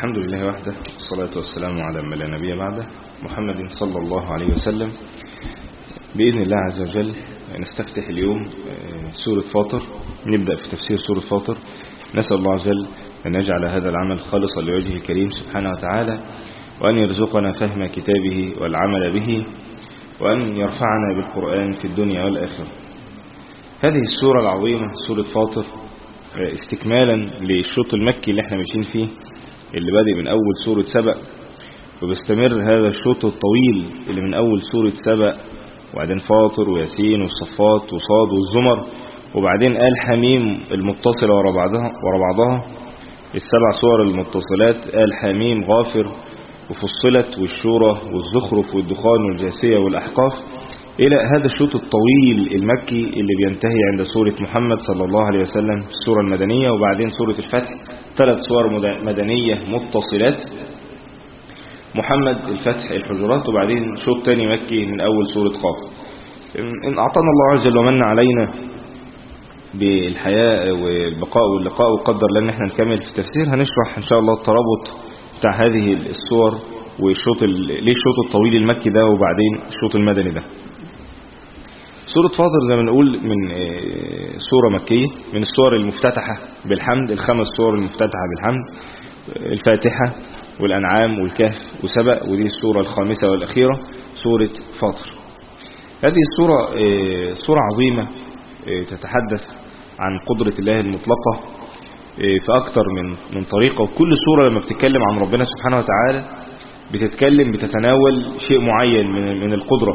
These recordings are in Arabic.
الحمد لله وحده، والصلاة والسلام على من لا نبي بعده، محمد صلى الله عليه وسلم. بإذن الله عز وجل نستفتح اليوم سورة فاطر، نبدأ في تفسير سورة فاطر. نسأل الله عز وجل أن يجعل هذا العمل خالصا لوجهه الكريم سبحانه وتعالى، وأن يرزقنا فهم كتابه والعمل به، وأن يرفعنا بالقرآن في الدنيا والآخرة. هذه السورة العظيمة سورة فاطر استكمالا للشوط المكي اللي احنا ماشيين فيه، اللي بادئ من أول سورة سبأ، وبيستمر هذا الشوط الطويل اللي من أول سورة سبأ وبعدين فاطر وياسين والصفات وصاد والزمر، وبعدين آل حميم المتصلة ورا بعضها السبع سور المتصلات، آل حميم غافر وفصلت والشورى والزخرف والدخان والجاثية والأحقاف، إلى هذا الشوط الطويل المكي اللي بينتهي عند سورة محمد صلى الله عليه وسلم في السورة المدنية، وبعدين سورة الفتح 3 سور مدنية متصلات، محمد الفتح الحجرات، وبعدين شوط تاني مكي من أول سورة قاف. إن أعطانا الله عز وجل ومن علينا بالحياة والبقاء واللقاء وقدر لنا احنا نكمل في التفسير، هنشرح إن شاء الله الترابط بتاع هذه السور والشوط ليه الشوط الطويل المكي ده وبعدين الشوط المدني ده. سورة فاطر زي ما نقول من سورة مكية، من السور المفتتحة بالحمد، ال5 سور المفتتحة بالحمد، الفاتحة والأنعام والكهف وسبأ، ودي السورة الخامسة والأخيرة سورة فاطر. هذه السورة سورة عظيمة تتحدث عن قدرة الله المطلقة في أكثر من طريقة، وكل سورة لما بتتكلم عن ربنا سبحانه وتعالى بتتناول شيء معين من القدرة.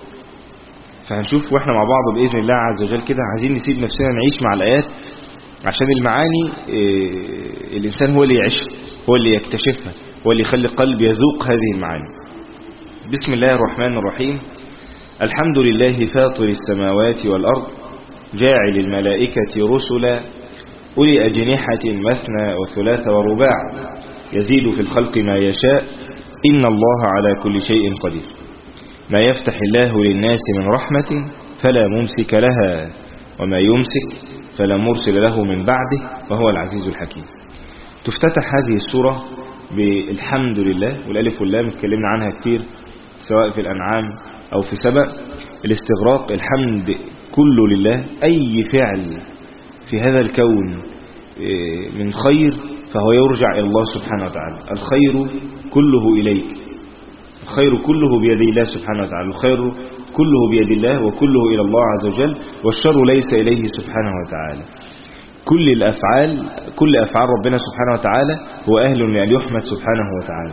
فهنشوف واحنا مع بعض بإذن الله عز وجل كده، عايزين نسيب نفسنا نعيش مع الآيات، عشان المعاني الإنسان هو اللي يعيشها، هو اللي يكتشفها، هو اللي يخلي القلب يذوق هذه المعاني. بسم الله الرحمن الرحيم. الحمد لله فاطر السماوات والأرض، جاعل الملائكة رسلا أولي أجنحة مثنى وثلاث ورباع، يزيد في الخلق ما يشاء، إن الله على كل شيء قدير. ما يفتح الله للناس من رحمة فلا ممسك لها، وما يمسك فلا مرسل له من بعده، وهو العزيز الحكيم. تفتتح هذه السورة بالحمد لله، والألف واللام اتكلمنا عنها كتير سواء في الأنعام أو في سبأ. الاستغراق، الحمد كله لله، أي فعل في هذا الكون من خير فهو يرجع إلى الله سبحانه وتعالى. الخير كله إليك، الخير كله بيد الله سبحانه وتعالى، الخير كله بيد الله وكله إلى الله عز وجل، والشر ليس إليه سبحانه وتعالى. كل أفعال ربنا سبحانه وتعالى هو أهل لأن يحمد سبحانه وتعالى.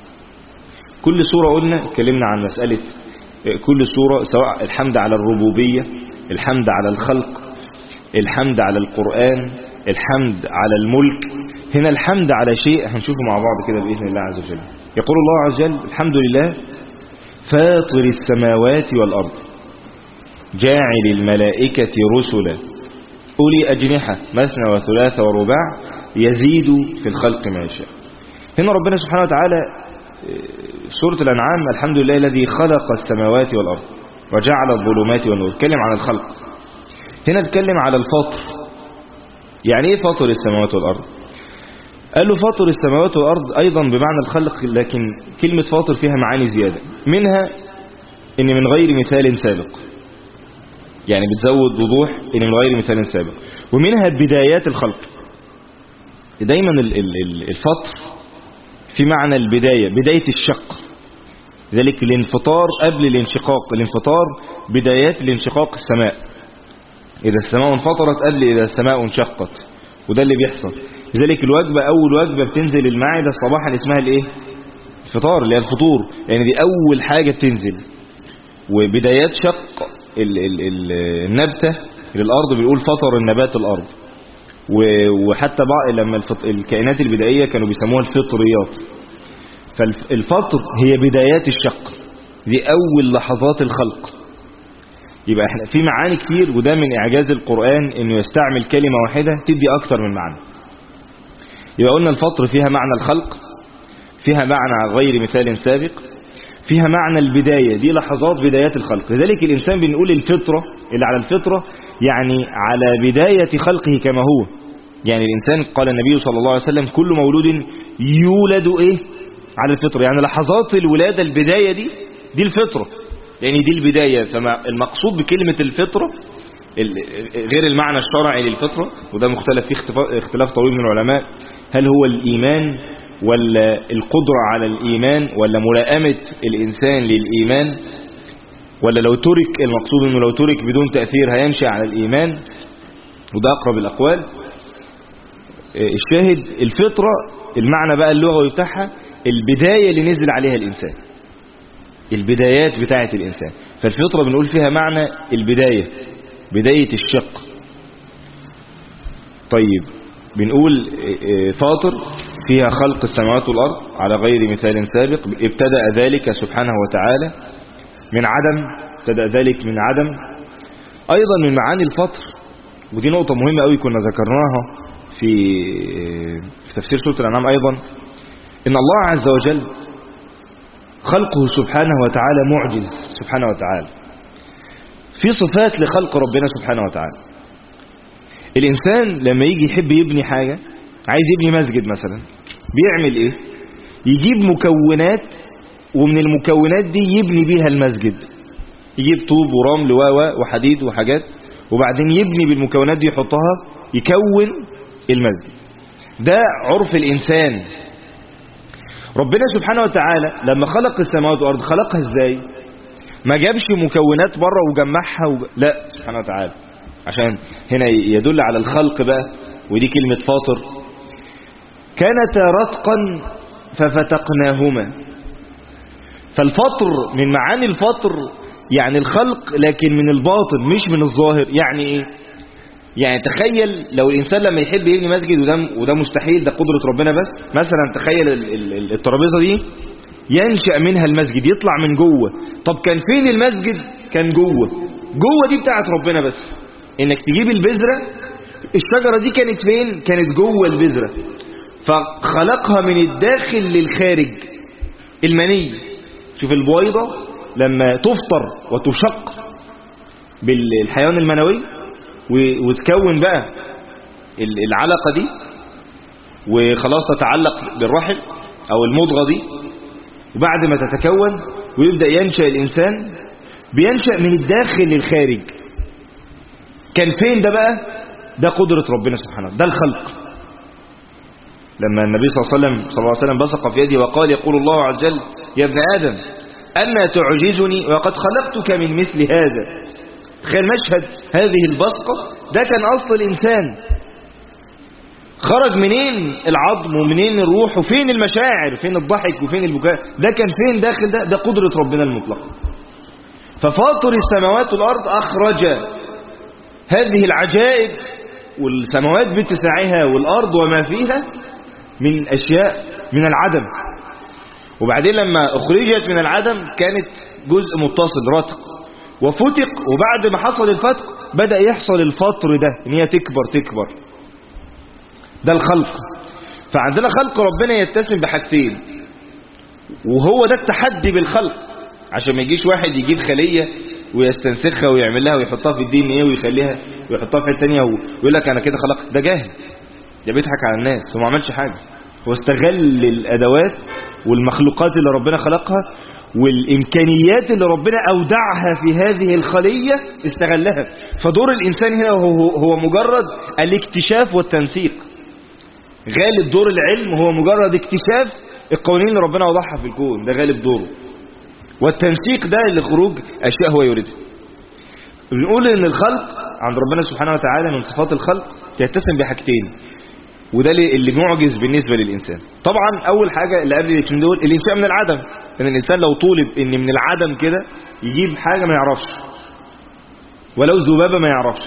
كل سورة قلنا اتكلمنا عن مسألة كل سورة، سواء الحمد على الربوبية، الحمد على الخلق، الحمد على القرآن، الحمد على الملك. هنا الحمد على شيء هنشوفه مع بعض كده بإذن الله عز وجل. يقول الله عز وجل الحمد لله فاطر السماوات والأرض، جاعل الملائكة رسلا أولي أجنحة مثنى وثلاث ورباع، يزيد في الخلق ما يشاء. هنا ربنا سبحانه وتعالى سورة الأنعام الحمد لله الذي خلق السماوات والأرض وجعل الظلمات والنور، اتكلم عن الخلق. هنا اتكلم على الفاطر. يعني ايه فاطر السماوات والأرض؟ قال له فاطر السماوات والأرض أيضا بمعنى الخلق، لكن كلمة فاطر فيها معاني زيادة، منها إن من غير مثال سابق، يعني بتزود وضوح إن من غير مثال سابق، ومنها بدايات الخلق. دايما الفطر في معنى البداية، بداية الشق، ذلك الانفطار قبل الانشقاق، الانفطار بدايات الانشقاق السماء، إذا السماء انفطرت قبل إذا السماء انشقت، وده اللي بيحصل. لذلك الوجبة، أول وجبة بتنزل المعدة صباحا اسمها الايه؟ الفطار، اللي هي الفطور، يعني دي أول حاجة بتنزل. وبدايات شق النبتة للأرض بيقول فطر النبات الأرض، وحتى لما الكائنات البدائية كانوا بيسموها الفطريات. فالفطر هي بدايات الشق، دي أول لحظات الخلق. يبقى احنا في معاني كتير، وده من إعجاز القرآن إنه يستعمل كلمة واحدة تدي أكتر من معنى. يبقى قلنا الفطر فيها معنى الخلق، فيها معنى غير مثال سابق، فيها معنى البداية، دي لحظات بدايات الخلق. لذلك الإنسان بنقول الفطرة، اللي على الفطرة يعني على بداية خلقه كما هو. يعني الإنسان قال النبي صلى الله عليه وسلم كل مولود يولد إيه على الفطرة، يعني لحظات الولادة البداية دي الفطرة، يعني دي البداية. فالمقصود بكلمة الفطرة غير المعنى الشرعي للفطرة، وده مختلف فيه اختلاف طويل من العلماء، هل هو الإيمان ولا القدرة على الإيمان ولا ملائمة الإنسان للإيمان، ولا لو ترك، المقصود أنه لو ترك بدون تأثير هيمشي على الإيمان، وده أقرب الأقوال. الشاهد الفطرة المعنى بقى اللغوي بتاعها البداية اللي نزل عليها الإنسان، البدايات بتاعة الإنسان. فالفطرة بنقول فيها معنى البداية، بداية الشق. طيب بنقول فاطر فيها خلق السماوات والأرض على غير مثال سابق، ابتدأ ذلك سبحانه وتعالى من عدم، ابتدأ ذلك من عدم. أيضا من معاني الفطر، ودي نقطة مهمة قوي كنا ذكرناها في تفسير سورة الأنعام أيضا، إن الله عز وجل خلقه سبحانه وتعالى معجز سبحانه وتعالى، في صفات لخلق ربنا سبحانه وتعالى. الإنسان لما يجي يحب يبني حاجة، عايز يبني مسجد مثلا، بيعمل إيه؟ يجيب مكونات، ومن المكونات دي يبني بيها المسجد، يجيب طوب ورمل وحديد وحاجات، وبعدين يبني بالمكونات دي يحطها يكون المسجد. ده عرف الإنسان. ربنا سبحانه وتعالى لما خلق السماوات والأرض خلقها ازاي؟ ما جابش مكونات بره وجمعها لا سبحانه وتعالى، عشان هنا يدل على الخلق بقى، ودي كلمة فاطر. كانتا رتقا ففتقناهما. فالفطر من معاني الفطر يعني الخلق، لكن من الباطن مش من الظاهر. يعني ايه؟ يعني تخيل لو الإنسان لما يحب يبني مسجد، وده مستحيل، ده قدرة ربنا بس. مثلا تخيل الترابيزة دي ينشأ منها المسجد، يطلع من جوه. طب كان فين المسجد؟ كان جوه دي بتاعت ربنا بس. انك تجيب البذرة، الشجرة دي كانت فين؟ كانت جوه البذرة، فخلقها من الداخل للخارج. المني، شوف البويضة لما تفطر وتشق بالحيوان المنوي وتكون بقى العلقة دي، وخلاص تتعلق بالرحم او المضغة دي، وبعد ما تتكون ويبدأ ينشأ الإنسان، بينشأ من الداخل للخارج. كان فين ده بقى؟ ده قدرة ربنا سبحانه، ده الخلق. لما النبي صلى الله عليه وسلم بصق في يده وقال يقول الله عز وجل يا ابن آدم أما تعجزني وقد خلقتك من مثل هذا. تخيل مشهد هذه البصقة، ده كان أصل الإنسان. خرج منين العظم ومنين الروح وفين المشاعر، فين الضحك وفين البكاء، ده كان فين داخل ده قدرة ربنا المطلقة. ففاطر السماوات والأرض أخرج هذه العجائب، والسماوات باتساعها والأرض وما فيها من أشياء من العدم. وبعدين لما أخرجت من العدم كانت جزء متصل رتق وفتق، وبعد ما حصل الفتق بدأ يحصل الفطر ده، ان هي تكبر. ده الخلق. فعندنا خلق ربنا يتسم بحاجتين، وهو ده التحدي بالخلق. عشان ما يجيش واحد يجيب خلية ويستنسخها ويعمل لها ويحطها في الدين ايه ويخليها ويحطها في الثانيه ويقول لك انا كده خلقت. ده جاهل، ده بيضحك على الناس، هو ما عملش حاجة. هو استغل الأدوات والمخلوقات اللي ربنا خلقها والإمكانيات اللي ربنا أودعها في هذه الخلية استغلها. فدور الإنسان هنا هو مجرد الاكتشاف والتنسيق. غالب دور العلم هو مجرد اكتشاف القوانين اللي ربنا وضعها في الكون، ده غالب دوره. والتنسيق ده لخروج أشياء هو يريدها. بنقول إن الخلق عند ربنا سبحانه وتعالى من صفات الخلق يتسم بحاجتين، وده اللي معجز بالنسبة للإنسان. طبعا أول حاجة اللي قبل الاثنين دول الإنشاء من العدم، لأن الإنسان لو طولب إن من العدم كده يجيب حاجة ما يعرفش، ولو ذبابة ما يعرفش.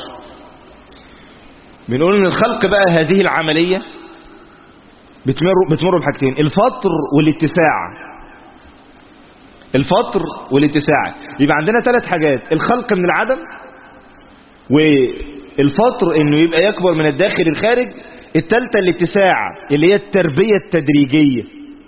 بنقول إن الخلق بقى هذه العملية بتمر بحاجتين، الفطر والاتساع. الفطر والاتساع، يبقى عندنا 3 حاجات: الخلق من العدم، والفطر إنه يبقى يكبر من الداخل الخارج، الثالثة الاتساع اللي هي التربية التدريجية.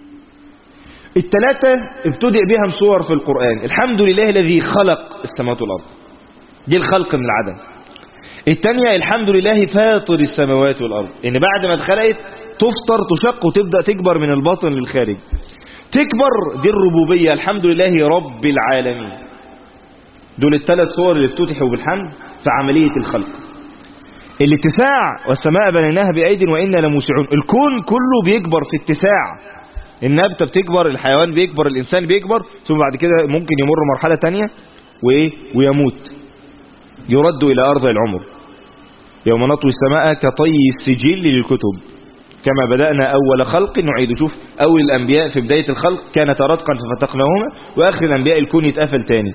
ال3 ابتدأ بها صور في القرآن. الحمد لله الذي خلق السماوات والأرض، دي الخلق من العدم. الثانية الحمد لله فاطر السماوات والأرض، إن بعد ما اتخلقت تفطر تشق وتبدأ تكبر من الباطن للخارج. تكبر، دي الربوبية، الحمد لله رب العالمين. دول الثلاث صور اللي افتتحوا بالحمد في عملية الخلق. الاتساع، والسماء بنيناها بأيد وإنا لموسعون. الكون كله بيكبر في اتساع. النبتة بتكبر، الحيوان بيكبر، الإنسان بيكبر، ثم بعد كده ممكن يمر مرحلة تانية ويموت، يرد إلى أرض العمر. يوم نطوي السماء كطي السجل للكتب كما بدأنا أول خلق نعيد. شوف أول الأنبياء في بداية الخلق كانت رتقا ففتقناهما، وآخر الأنبياء الكون يتقفل تاني.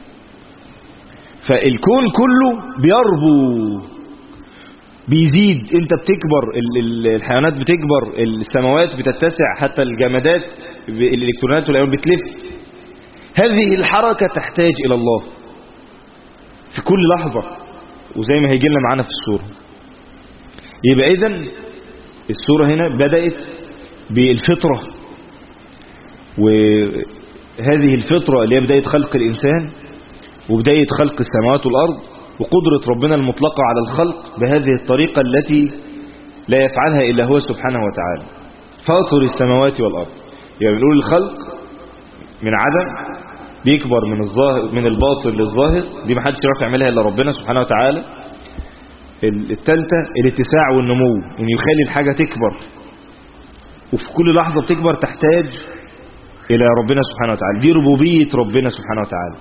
فالكون كله بيربو، بيزيد، انت بتكبر، الحيوانات بتكبر، السماوات بتتسع، حتى الجمادات الإلكترونات والأيون بتلف. هذه الحركة تحتاج إلى الله في كل لحظة، وزي ما هيجي لنا معانا في السورة. يبقى إذن السورة هنا بدأت بالفطرة، وهذه الفطرة اللي هي بداية خلق الإنسان وبداية خلق السماوات والأرض، وقدرة ربنا المطلقة على الخلق بهذه الطريقة التي لا يفعلها إلا هو سبحانه وتعالى، فاطر السماوات والأرض. يعني بنقول الخلق من عدم بيكبر من الباطن للظاهر، دي محدش يعرف يعملها إلا ربنا سبحانه وتعالى. الثالثة الاتساع والنمو، إن يخلي الحاجة تكبر، وفي كل لحظة بتكبر تحتاج إلى ربنا سبحانه وتعالى. دي ربوبية ربنا سبحانه وتعالى.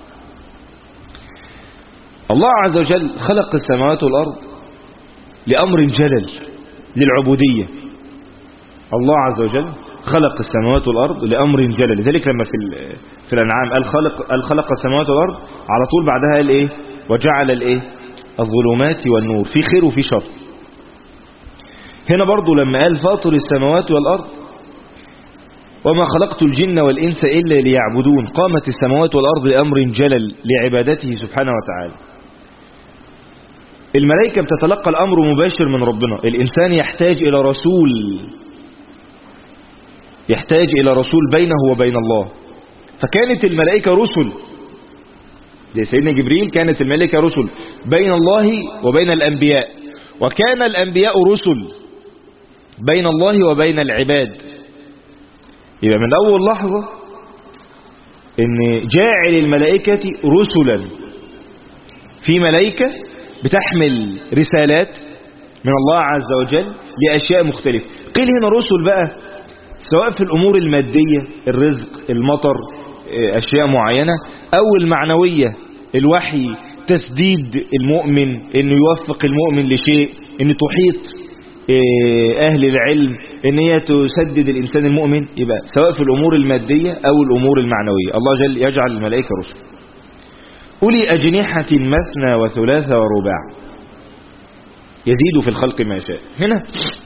الله عز وجل خلق السماوات والأرض لأمر جلل، للعبودية. الله عز وجل خلق السماوات والأرض لأمر جلل. لذلك لما في الأنعام قال خلق السماوات والأرض، على طول بعدها قال إيه؟ وجعل الإيه؟ الظلمات والنور، في خير وفي شر. هنا برضو لما قال فاطر السماوات والأرض وما خلقت الجن والإنس إلا ليعبدون، قامت السماوات والأرض لأمر جلل لعبادته سبحانه وتعالى. الملائكة بتتلقى الأمر مباشر من ربنا، الإنسان يحتاج إلى رسول بينه وبين الله. فكانت الملائكة رسل، زي سيدنا جبريل كانت الملائكة رسل بين الله وبين الأنبياء، وكان الأنبياء رسل بين الله وبين العباد. يبقى من أول لحظة إن جاعل الملائكة رسلا، في ملائكة بتحمل رسالات من الله عز وجل لأشياء مختلفة. قيل هنا رسل بقى سواء في الأمور المادية، الرزق، المطر، أشياء معينة، أو المعنوية، الوحي، تسديد المؤمن، إنه يوفق المؤمن لشيء، إنه تحيط أهل العلم، إن هي تسدد الإنسان المؤمن. يبقى سواء في الأمور المادية أو الأمور المعنوية الله جل يجعل الملائكة رسل أولي أجنحة مثنى وثلاث ورباع، يزيد في الخلق ما يشاء. هنا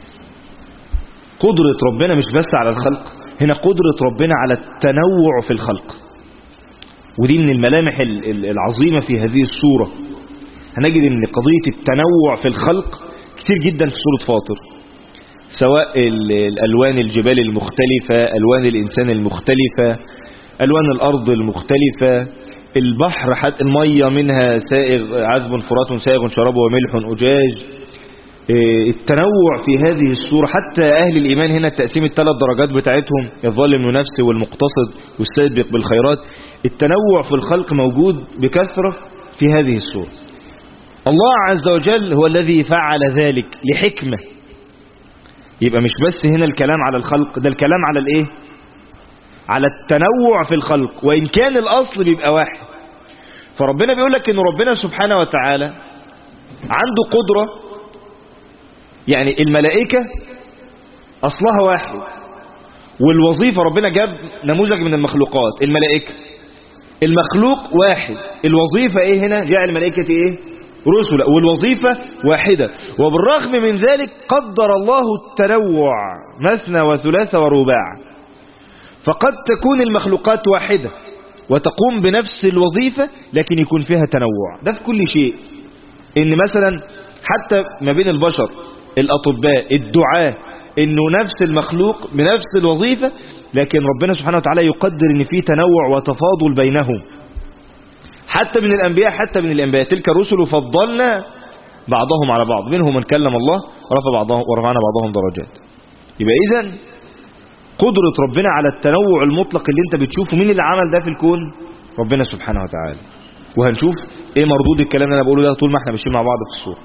قدرة ربنا مش بس على الخلق، هنا قدرة ربنا على التنوع في الخلق، ودي من الملامح العظيمة في هذه السورة. هنجد ان قضية التنوع في الخلق كتير جدا في سورة فاطر، سواء الألوان الجبال المختلفة، ألوان الإنسان المختلفة، ألوان الأرض المختلفة، البحر حتى المية منها سائغ عذب فرات سائغ شرابه وملح أجاج. التنوع في هذه السورة، حتى أهل الإيمان هنا التقسيم الثلاث درجات بتاعتهم، الظالم لنفسه والمقتصد والسابق بالخيرات. التنوع في الخلق موجود بكثرة في هذه السورة. الله عز وجل هو الذي فعل ذلك لحكمة. يبقى مش بس هنا الكلام على الخلق، ده الكلام على الايه؟ على التنوع في الخلق، وإن كان الأصل بيبقى واحد. فربنا بيقول لك إن ربنا سبحانه وتعالى عنده قدرة، يعني الملائكة أصلها واحد، والوظيفة ربنا جاب نموذج من المخلوقات، الملائكة المخلوق واحد، الوظيفة ايه هنا؟ جاء الملائكة ايه؟ رسل، والوظيفة واحدة. وبالرغم من ذلك قدر الله التنوع مثنى وثلاث ورباع. فقد تكون المخلوقات واحدة وتقوم بنفس الوظيفة، لكن يكون فيها تنوع. ده في كل شيء، ان مثلا حتى ما بين البشر، الأطباء، الدعاة، انه نفس المخلوق بنفس الوظيفة، لكن ربنا سبحانه وتعالى يقدر ان في تنوع وتفاضل بينهم. حتى من الأنبياء، تلك الرسل فضلنا بعضهم على بعض، منهم من كلم الله ورفعنا بعضهم درجات. يبقى إذن قدرة ربنا على التنوع المطلق اللي انت بتشوفه، مين اللي عمل ده في الكون؟ ربنا سبحانه وتعالى. وهنشوف ايه مردود الكلام اللي انا بقوله ده طول ما احنا ماشيين مع بعض في الصورة.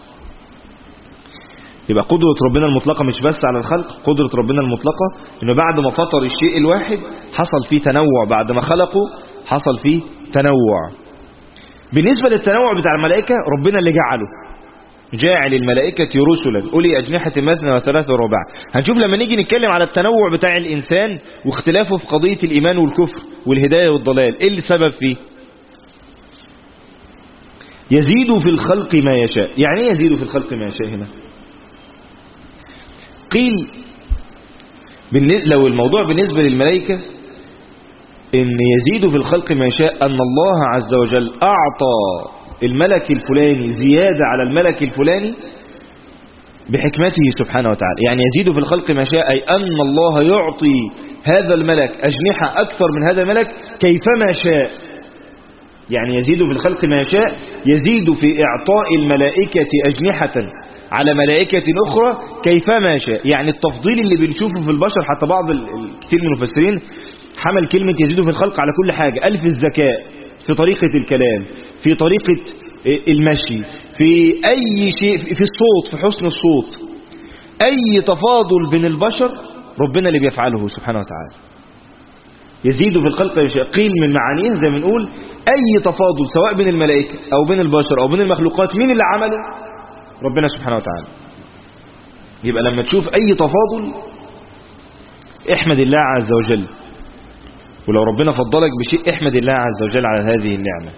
يبقى قدرة ربنا المطلقة مش بس على الخلق، قدرة ربنا المطلقة انه بعد ما فطر الشيء الواحد حصل فيه تنوع، بعد ما خلقه حصل فيه تنوع. بالنسبة للتنوع بتاع الملائكة، ربنا اللي جعله، جاعل الملائكة رسلا أولي أجنحة مثنى وثلاث ورباع. هنشوف لما نيجي نتكلم على التنوع بتاع الإنسان واختلافه في قضية الإيمان والكفر والهداية والضلال، إيه اللي سبب فيه؟ يزيد في الخلق ما يشاء. يعني ايه يزيد في الخلق ما يشاء هنا؟ قيل لو الموضوع بالنسبة للملائكة إن يزيد في الخلق ما يشاء، أن الله عز وجل أعطى الملك الفلاني زيادة على الملك الفلاني بحكمته سبحانه وتعالى. يعني يزيد في الخلق ما شاء، أي أن الله يعطي هذا الملك أجنحة أكثر من هذا الملك كيفما شاء. يعني يزيد في الخلق ما يشاء، يزيد في إعطاء الملائكة أجنحة على ملائكة أخرى كيفما شاء. يعني التفضيل اللي بنشوفه في البشر، حتى بعض كثير من المفسرين حمل كلمة يزيد في الخلق على كل حاجة، قال في الذكاء، في طريقة الكلام، في طريقة المشي، في أي شيء، في الصوت، في حسن الصوت، أي تفاضل بين البشر ربنا اللي بيفعله سبحانه وتعالى. يزيد في الخلق يشاء، قيل من معانيه زي ما نقول أي تفاضل سواء بين الملائكة أو بين البشر أو بين المخلوقات، مين اللي عمله؟ ربنا سبحانه وتعالى. يبقى لما تشوف أي تفاضل احمد الله عز وجل، ولو ربنا فضلك بشيء احمد الله عز وجل على هذه النعمة.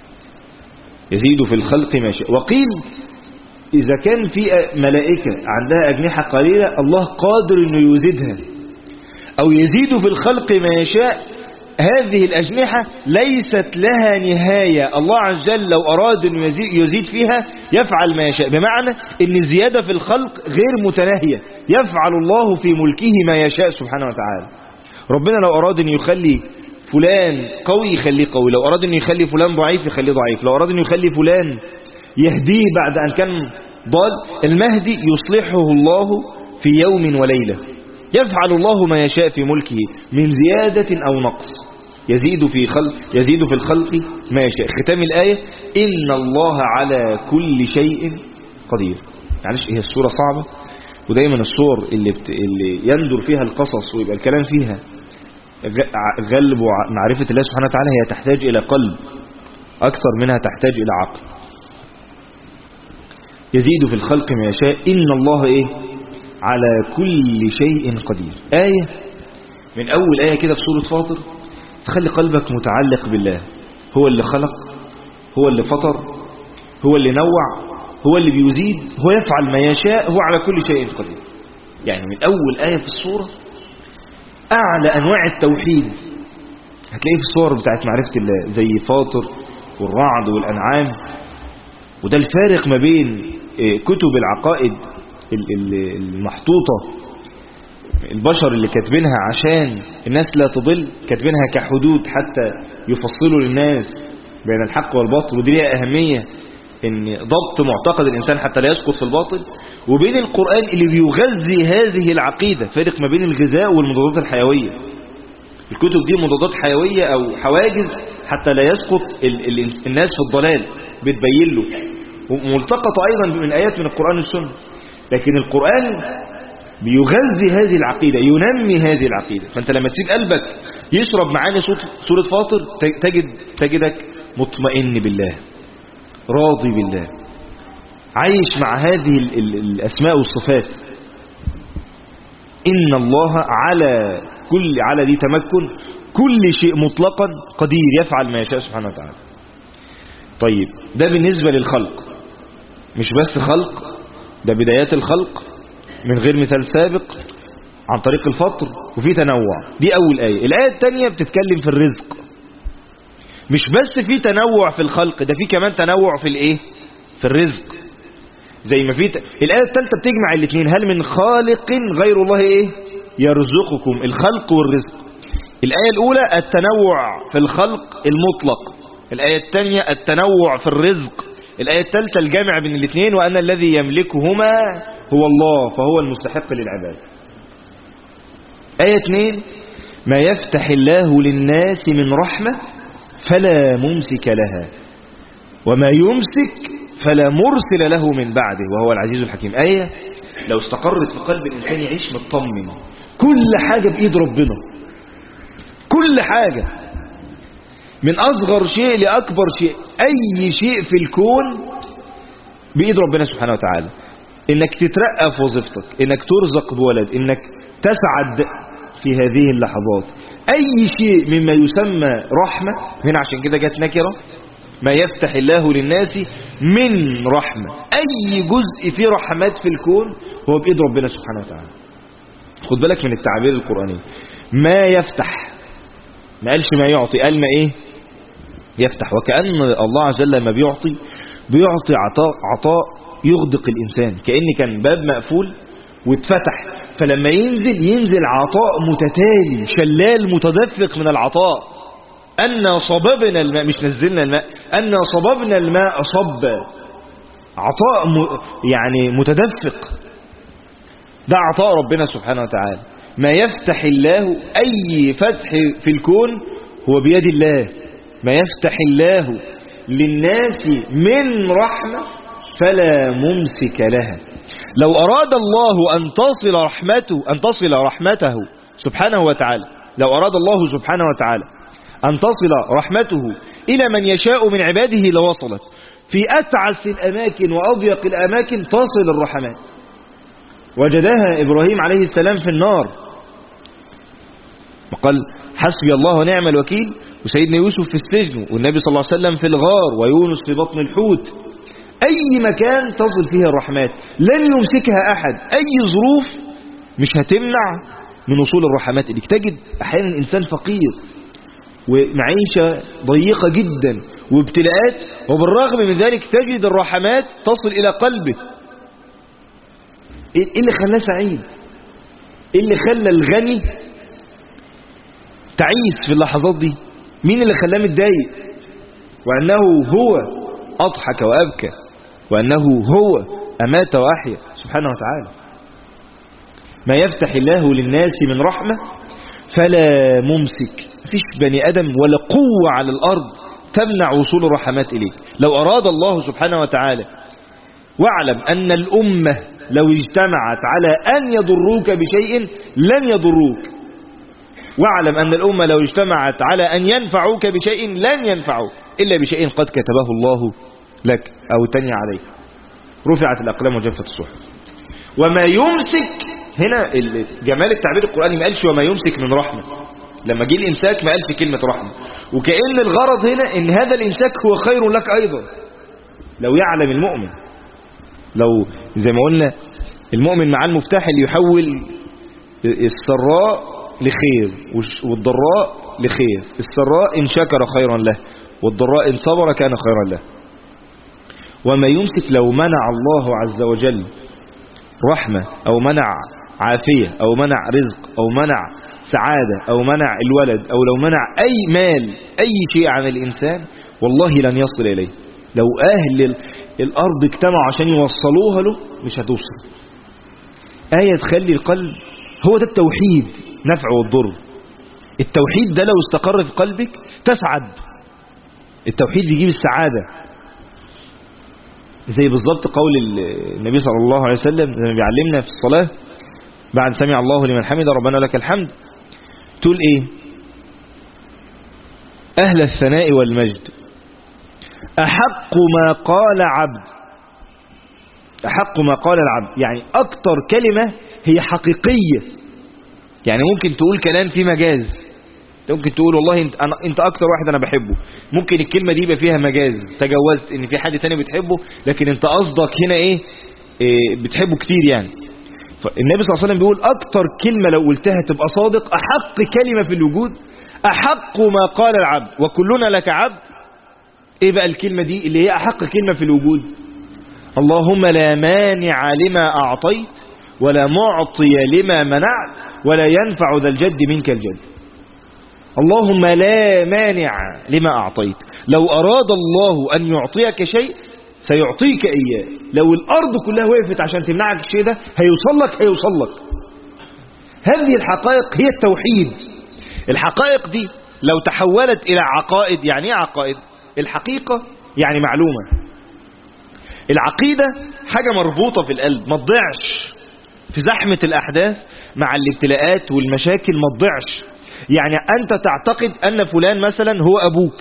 يزيد في الخلق ما شاء. وقيل إذا كان في ملائكة عندها أجنحة قليلة، الله قادر أنه يزيدها، أو يزيد في الخلق ما يشاء. هذه الأجنحة ليست لها نهاية، الله عز وجل لو أراد أن يزيد فيها يفعل ما يشاء، بمعنى أن الزيادة في الخلق غير متناهية، يفعل الله في ملكه ما يشاء سبحانه وتعالى. ربنا لو أراد أن يخلي فلان قوي يخليه قوي، لو أراد أن يخلي فلان ضعيف يخليه ضعيف، لو أراد أن يخلي فلان يهديه بعد أن كان ضال، المهدي يصلحه الله في يوم وليلة. يفعل الله ما يشاء في ملكه من زيادة أو نقص. يزيد في الخلق ما يشاء. ختام الآية إن الله على كل شيء قدير. معلش هي السورة صعبة، ودايما الصور اللي يندر فيها القصص ويبقى الكلام فيها غلب معرفة الله سبحانه وتعالى هي تحتاج إلى قلب أكثر منها تحتاج إلى عقل. يزيد في الخلق ما يشاء إن الله على كل شيء قدير. آية من أول آية كده في سورة فاطر تخلي قلبك متعلق بالله. هو اللي خلق، هو اللي فطر، هو اللي نوع، هو اللي بيزيد، هو يفعل ما يشاء، هو على كل شيء قدير. يعني من أول آية في السورة أعلى أنواع التوحيد هتلاقيه في الصور بتاعت معرفة الله، زي فاطر والرعد والأنعام. وده الفارق ما بين كتب العقائد المحطوطة البشر اللي كاتبينها عشان الناس لا تضل، كاتبينها كحدود حتى يفصلوا للناس بين الحق والباطل، ودي ليها أهمية ان ضبط معتقد الإنسان حتى لا يسقط في الباطل، وبين القرآن اللي بيغذي هذه العقيدة. فارق ما بين الغذاء والمضادات الحيوية. الكتب دي مضادات حيوية أو حواجز حتى لا يسقط الناس في الضلال، بتبين له، وملتقطة أيضا من آيات من القرآن والسنة. لكن القرآن بيغذي هذه العقيدة، ينمي هذه العقيدة. فأنت لما تسيب قلبك يشرب معاني سورة فاطر تجدك مطمئن بالله، راضي بالله، عايش مع هذه الأسماء والصفات. إن الله على دي تمكن كل شيء مطلقا قدير، يفعل ما يشاء سبحانه وتعالى. طيب ده بالنسبة للخلق، مش بس خلق، ده بدايات الخلق من غير مثال سابق عن طريق الفطر، وفي تنوع. دي أول آية. الآية الثانية بتتكلم في الرزق. مش بس في تنوع في الخلق، ده في كمان تنوع في في الرزق. زي ما في الآية الثالثة بتجمع الاثنين. هل من خالق غير الله يرزقكم؟ الخلق والرزق. الآية الأولى التنوع في الخلق المطلق، الآية الثانية التنوع في الرزق، الآية الثالثة الجامع بين الاثنين، وأن الذي يملكهما هو الله فهو المستحق للعباد. آية 2 ما يفتح الله للناس من رحمة فلا ممسك لها وما يمسك فلا مرسل له من بعده وهو العزيز الحكيم. آية لو استقرت في قلب الإنسان يعيش مطمن، كل حاجة بإيد ربنا، كل حاجة من أصغر شيء لأكبر شيء، أي شيء في الكون بإيد ربنا سبحانه وتعالى. إنك تترقى في وظيفتك، إنك ترزق بولد، إنك تسعد في هذه اللحظات، أي شيء مما يسمى رحمة. هنا عشان كده جت نكرة، ما يفتح الله للناس من رحمة، أي جزء فيه رحمات في الكون هو بإيد ربنا سبحانه وتعالى. خد بالك من التعبير القرآني، ما يفتح، ما قالش ما يعطي، قال ما إيه؟ يفتح. وكأن الله عز وجل ما بيعطي عطاء يغدق الإنسان، كأن كان باب مقفول واتفتح، فلما ينزل عطاء متتالي، شلال متدفق من العطاء. أن صببنا الماء، مش نزلنا الماء، أن صببنا الماء صبا، عطاء يعني متدفق، ده عطاء ربنا سبحانه وتعالى. ما يفتح الله، أي فتح في الكون هو بيد الله. ما يفتح الله للناس من رحمة فلا ممسك لها. لو أراد الله أن تصل رحمته سبحانه وتعالى، لو أراد الله سبحانه وتعالى أن تصل رحمته إلى من يشاء من عباده لوصلت. في أتعس الأماكن وأضيق الأماكن تصل الرحمات. وجدها إبراهيم عليه السلام في النار وقال حسبي الله ونعم الوكيل، وسيدنا يوسف في السجن، والنبي صلى الله عليه وسلم في الغار، ويونس في بطن الحوت. أي مكان تصل فيه الرحمات لن يمسكها أحد. أي ظروف مش هتمنع من وصول الرحمات إليك. تجد أحيانا الإنسان فقير ومعيشة ضيقة جدا وابتلاءات، وبالرغم من ذلك تجد الرحمات تصل إلى قلبه. إيه اللي خلاه سعيد؟ إيه اللي خلى الغني تعيس في اللحظات دي؟ مين اللي خلاه متضايق؟ وأنه هو أضحك وأبكى، وأنه هو أمات وأحيا سبحانه وتعالى. ما يفتح الله للناس من رحمة فلا ممسك. مفيش بني أدم ولا قوة على الأرض تمنع وصول الرحمات إليك. لو أراد الله سبحانه وتعالى، واعلم أن الأمة لو اجتمعت على أن يضروك بشيء لن يضروك، واعلم أن الأمة لو اجتمعت على أن ينفعوك بشيء لن ينفعوك إلا بشيء قد كتبه الله لك أو تني عليك. رفعت الأقلام وجفت الصحف. وما يمسك، هنا جمال التعبير القرآني، ما قالش وما يمسك من رحمة. لما جه الإمساك ما قالش كلمة رحمة، وكأن الغرض هنا إن هذا الإمساك هو خير لك أيضا. لو يعلم المؤمن، لو زي ما قلنا المؤمن مع المفتاح اللي يحول السراء لخير والضراء لخير. السراء إن شكر خيرا له، والضراء إن صبر كان خيرا له. وما يمسك، لو منع الله عز وجل رحمة أو منع عافية أو منع رزق أو منع سعادة أو منع الولد أو لو منع أي مال، أي شيء عن الإنسان، والله لن يصل إليه. لو أهل الأرض اجتمعوا عشان يوصلوها له مش هتوصل. آية تخلي القلب، هو ده التوحيد، نفع والضر. التوحيد ده لو استقر في قلبك تسعد. التوحيد بيجيب السعادة، زي بالضبط قول النبي صلى الله عليه وسلم لما بيعلمنا في الصلاة بعد سمع الله لمن حمد ربنا لك الحمد، تقول ايه؟ أهل الثناء والمجد أحق ما قال عبد. أحق ما قال العبد يعني أكتر كلمة هي حقيقية. يعني ممكن تقول كلام فيه مجاز، ممكن تقول والله انت اكتر واحد انا بحبه، ممكن الكلمة دي يبقى فيها مجاز، تجوزت ان في حد تاني بتحبه، لكن انت قصدك هنا ايه بتحبه كتير يعني. فالنبي صلى الله عليه وسلم بيقول اكتر كلمة لو قلتها تبقى صادق، احق كلمة في الوجود احق ما قال العبد وكلنا لك عبد. ايه بقى الكلمة دي اللي هي احق كلمة في الوجود؟ اللهم لا مانع لما اعطيت ولا معطي لما منعت ولا ينفع ذا الجد منك الجد. اللهم لا مانع لما أعطيت. لو أراد الله أن يعطيك شيء سيعطيك إياه. لو الأرض كلها وقفت عشان تمنعك الشيء ده هيوصل لك هذه الحقائق هي التوحيد. الحقائق دي لو تحولت إلى عقائد، يعني ايه عقائد؟ الحقيقة يعني معلومة. العقيدة حاجة مربوطة في القلب، ما تضيعش في زحمة الأحداث مع الابتلاءات والمشاكل، ما تضيعش. يعني أنت تعتقد أن فلان مثلا هو أبوك،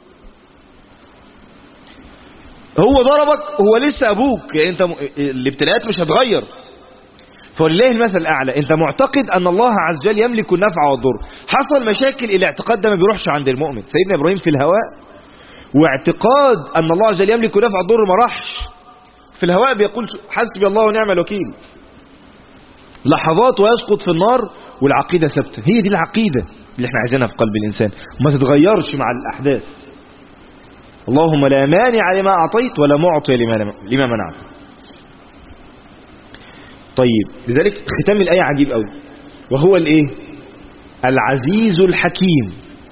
هو ضربك، هو لسه أبوك، أنت الابتلاءات مش هتغير. فلله المثل الأعلى، أنت معتقد أن الله عز وجل يملك النفع والضر. حصل مشاكل، الاعتقاد ده ما بيروحش عند المؤمن. سيدنا إبراهيم في الهواء، واعتقاد أن الله عز وجل يملك النفع والضر ما راحش في الهواء، بيقول حسبي الله ونعم الوكيل. لحظات ويسقط في النار والعقيدة ثابتة. هي دي العقيدة اللي احنا عايزينها في قلب الإنسان، ما تتغيرش مع الأحداث. اللهم لا مانع لما أعطيت ولا معطي لما منعت. طيب، لذلك ختام الآية عجيب قوي، وهو الايه؟ العزيز الحكيم.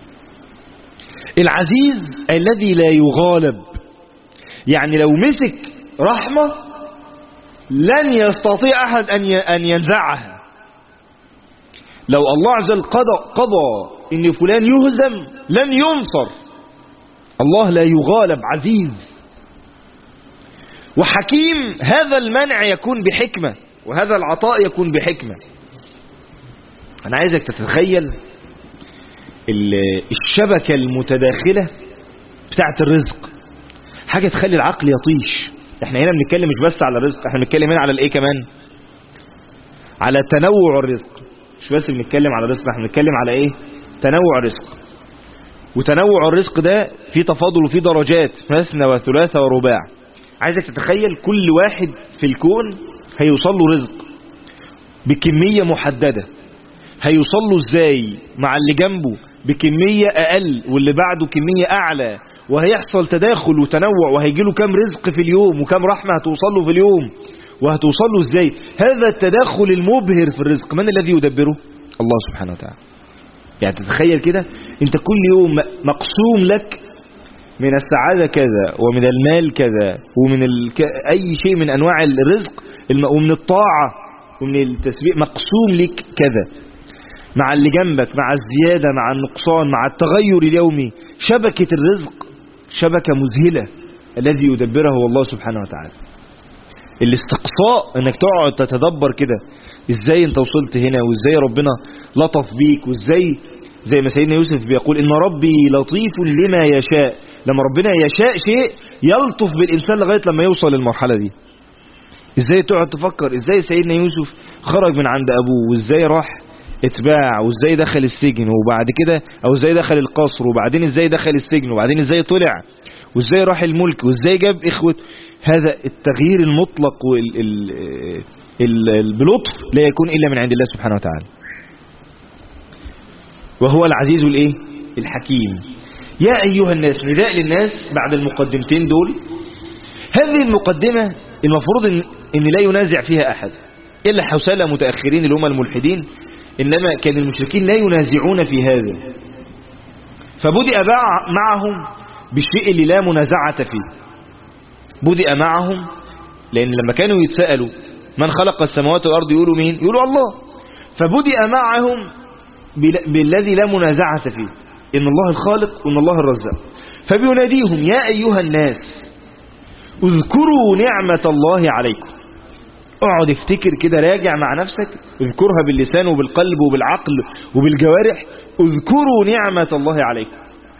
العزيز الذي لا يغالب، يعني لو مسك رحمة لن يستطيع أحد أن ينزعها. لو الله عز وجل قضى إن فلان يهزم لن ينصر. الله لا يغالب، عزيز وحكيم. هذا المنع يكون بحكمة، وهذا العطاء يكون بحكمة. أنا عايزك تتخيل الشبكة المتداخلة بتاعت الرزق، حاجة تخلي العقل يطيش. احنا هنا بنتكلم مش بس على الرزق، احنا بنتكلم هنا على الايه كمان؟ على تنوع الرزق. مش بس بنتكلم على الرزق، احنا بنتكلم على ايه؟ تنوع الرزق. وتنوع الرزق ده في تفاضل وفي درجات، مثنى وثلاثة ورباع. عايزك تتخيل كل واحد في الكون هيوصل له رزق بكمية محددة. هيوصل له ازاي؟ مع اللي جنبه بكمية اقل، واللي بعده كمية اعلى، وهيحصل تداخل وتنوع، وهيجي له كام رزق في اليوم، وكام رحمة هتوصل له في اليوم، وهتوصل له ازاي. هذا التداخل المبهر في الرزق من الذي يدبره؟ الله سبحانه وتعالى. يعني تتخيل كده، انت كل يوم مقسوم لك من السعادة كذا، ومن المال كذا، ومن اي شيء من انواع الرزق، ومن الطاعة ومن التسبيح مقسوم لك كذا، مع اللي جنبك، مع الزيادة، مع النقصان، مع التغير اليومي. شبكة الرزق شبكة مذهلة، الذي يدبرها هو الله سبحانه وتعالى. الاستقصاء انك تقعد تتدبر كده، ازاي انت وصلت هنا، وازاي ربنا لطف بيك، وازاي زي ما سيدنا يوسف بيقول ان ربي لطيف لما يشاء. لما ربنا يشاء شيء يلطف بالإنسان لغاية لما يوصل للمرحلة دي. ازاي تقعد تفكر ازاي سيدنا يوسف خرج من عند ابوه، وازاي راح اتباع، وازاي دخل السجن، وبعد كده او ازاي دخل القصر، وبعدين ازاي دخل السجن، وبعدين ازاي طلع، وازاي راح الملك، وازاي جاب اخوة. هذا التغيير المطلق بلطف لا يكون الا من عند الله سبحانه وتعالى. وهو العزيز الايه؟ الحكيم. يا ايها الناس، نداء للناس بعد المقدمتين دول. هذه المقدمة المفروض ان لا ينازع فيها احد الا حوسلة متأخرين اللي هم الملحدين، انما كان المشركين لا ينازعون في هذا. فبدأ معهم بالشيء اللي لا منازعة فيه. بدأ معهم لان لما كانوا يتسألوا من خلق السماوات والارض يقولوا مين؟ يقولوا الله. فبدأ معهم بالذي لا منازعة فيه، ان الله الخالق وان الله الرزاق. فبيناديهم يا ايها الناس اذكروا نعمة الله عليكم. اقعد افتكر كده، راجع مع نفسك، اذكرها باللسان وبالقلب وبالعقل وبالجوارح. اذكروا نعمة الله عليكم.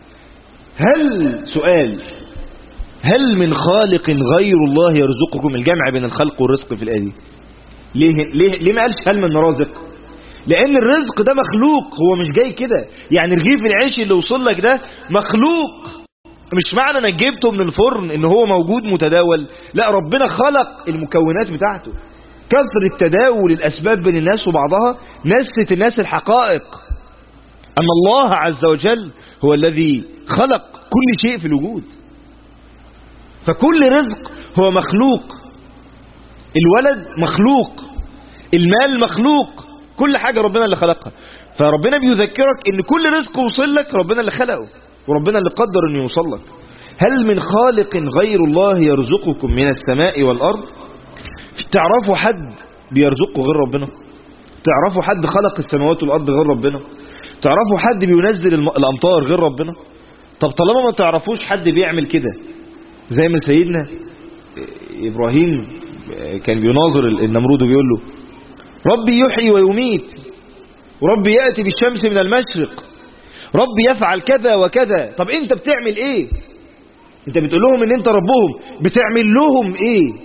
هل من خالق غير الله يرزقكم؟ الجمع بين الخلق والرزق في الآية دي. ليه ما قالش هل من رازق؟ لأن الرزق ده مخلوق، هو مش جاي كده. يعني رغيف العيش اللي وصل لك ده مخلوق، مش معنى انك جبته من الفرن ان هو موجود متداول. لا، ربنا خلق المكونات بتاعته. كثر التداول الأسباب بين الناس وبعضها نست الناس الحقائق أن الله عز وجل هو الذي خلق كل شيء في الوجود. فكل رزق هو مخلوق، الولد مخلوق، المال مخلوق، كل حاجة ربنا اللي خلقها. فربنا بيذكرك ان كل رزق وصل لك ربنا اللي خلقه، وربنا اللي قدر انه يوصل لك. هل من خالق غير الله يرزقكم من السماء والأرض؟ تعرفوا حد بيرزقه غير ربنا؟ تعرفوا حد خلق السماوات والأرض غير ربنا؟ تعرفوا حد بينزل الأمطار غير ربنا؟ طب طالما ما تعرفوش حد بيعمل كده، زي ما سيدنا إبراهيم كان بيناظر النمرود وبيقول له ربي يحيي ويميت، وربي يأتي بالشمس من المشرق، ربي يفعل كذا وكذا. طب انت بتعمل ايه؟ انت بتقول لهم ان انت ربهم، بتعمل لهم ايه؟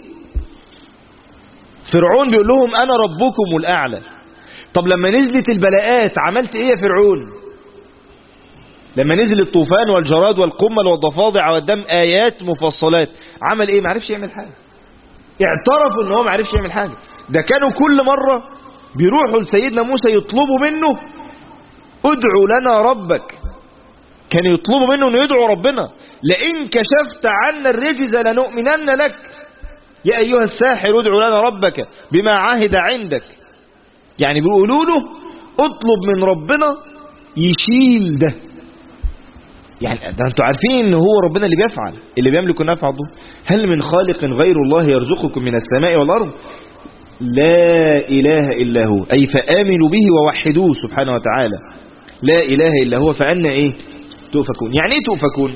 فرعون بيقول لهم انا ربكم الاعلى. طب لما نزلت البلاءات عملت ايه يا فرعون؟ لما نزل الطوفان والجراد والقمل والضفادع والدم آيات مفصلات، عمل ايه؟ ما عرفش يعمل حاجة. اعترفوا ان هو ما عرفش يعمل حاجة. ده كانوا كل مرة بيروحوا لسيدنا موسى يطلبوا منه ادعوا لنا ربك، كانوا يطلبوا منه انه يدعو ربنا. لئن كشفت عنا الرجز لنؤمنن لك يا ايها الساحر ادعو لنا ربك بما عهد عندك. يعني بيقولوا له اطلب من ربنا يشيل ده. يعني ده انتوا عارفين ان هو ربنا اللي بيفعل، اللي بيملك النفع والضر. هل من خالق غير الله يرزقكم من السماء والارض؟ لا اله الا هو، اي فآمنوا به ووحدوه سبحانه وتعالى. لا اله الا هو، فأنا ايه تؤفكون. يعني ايه تؤفكون؟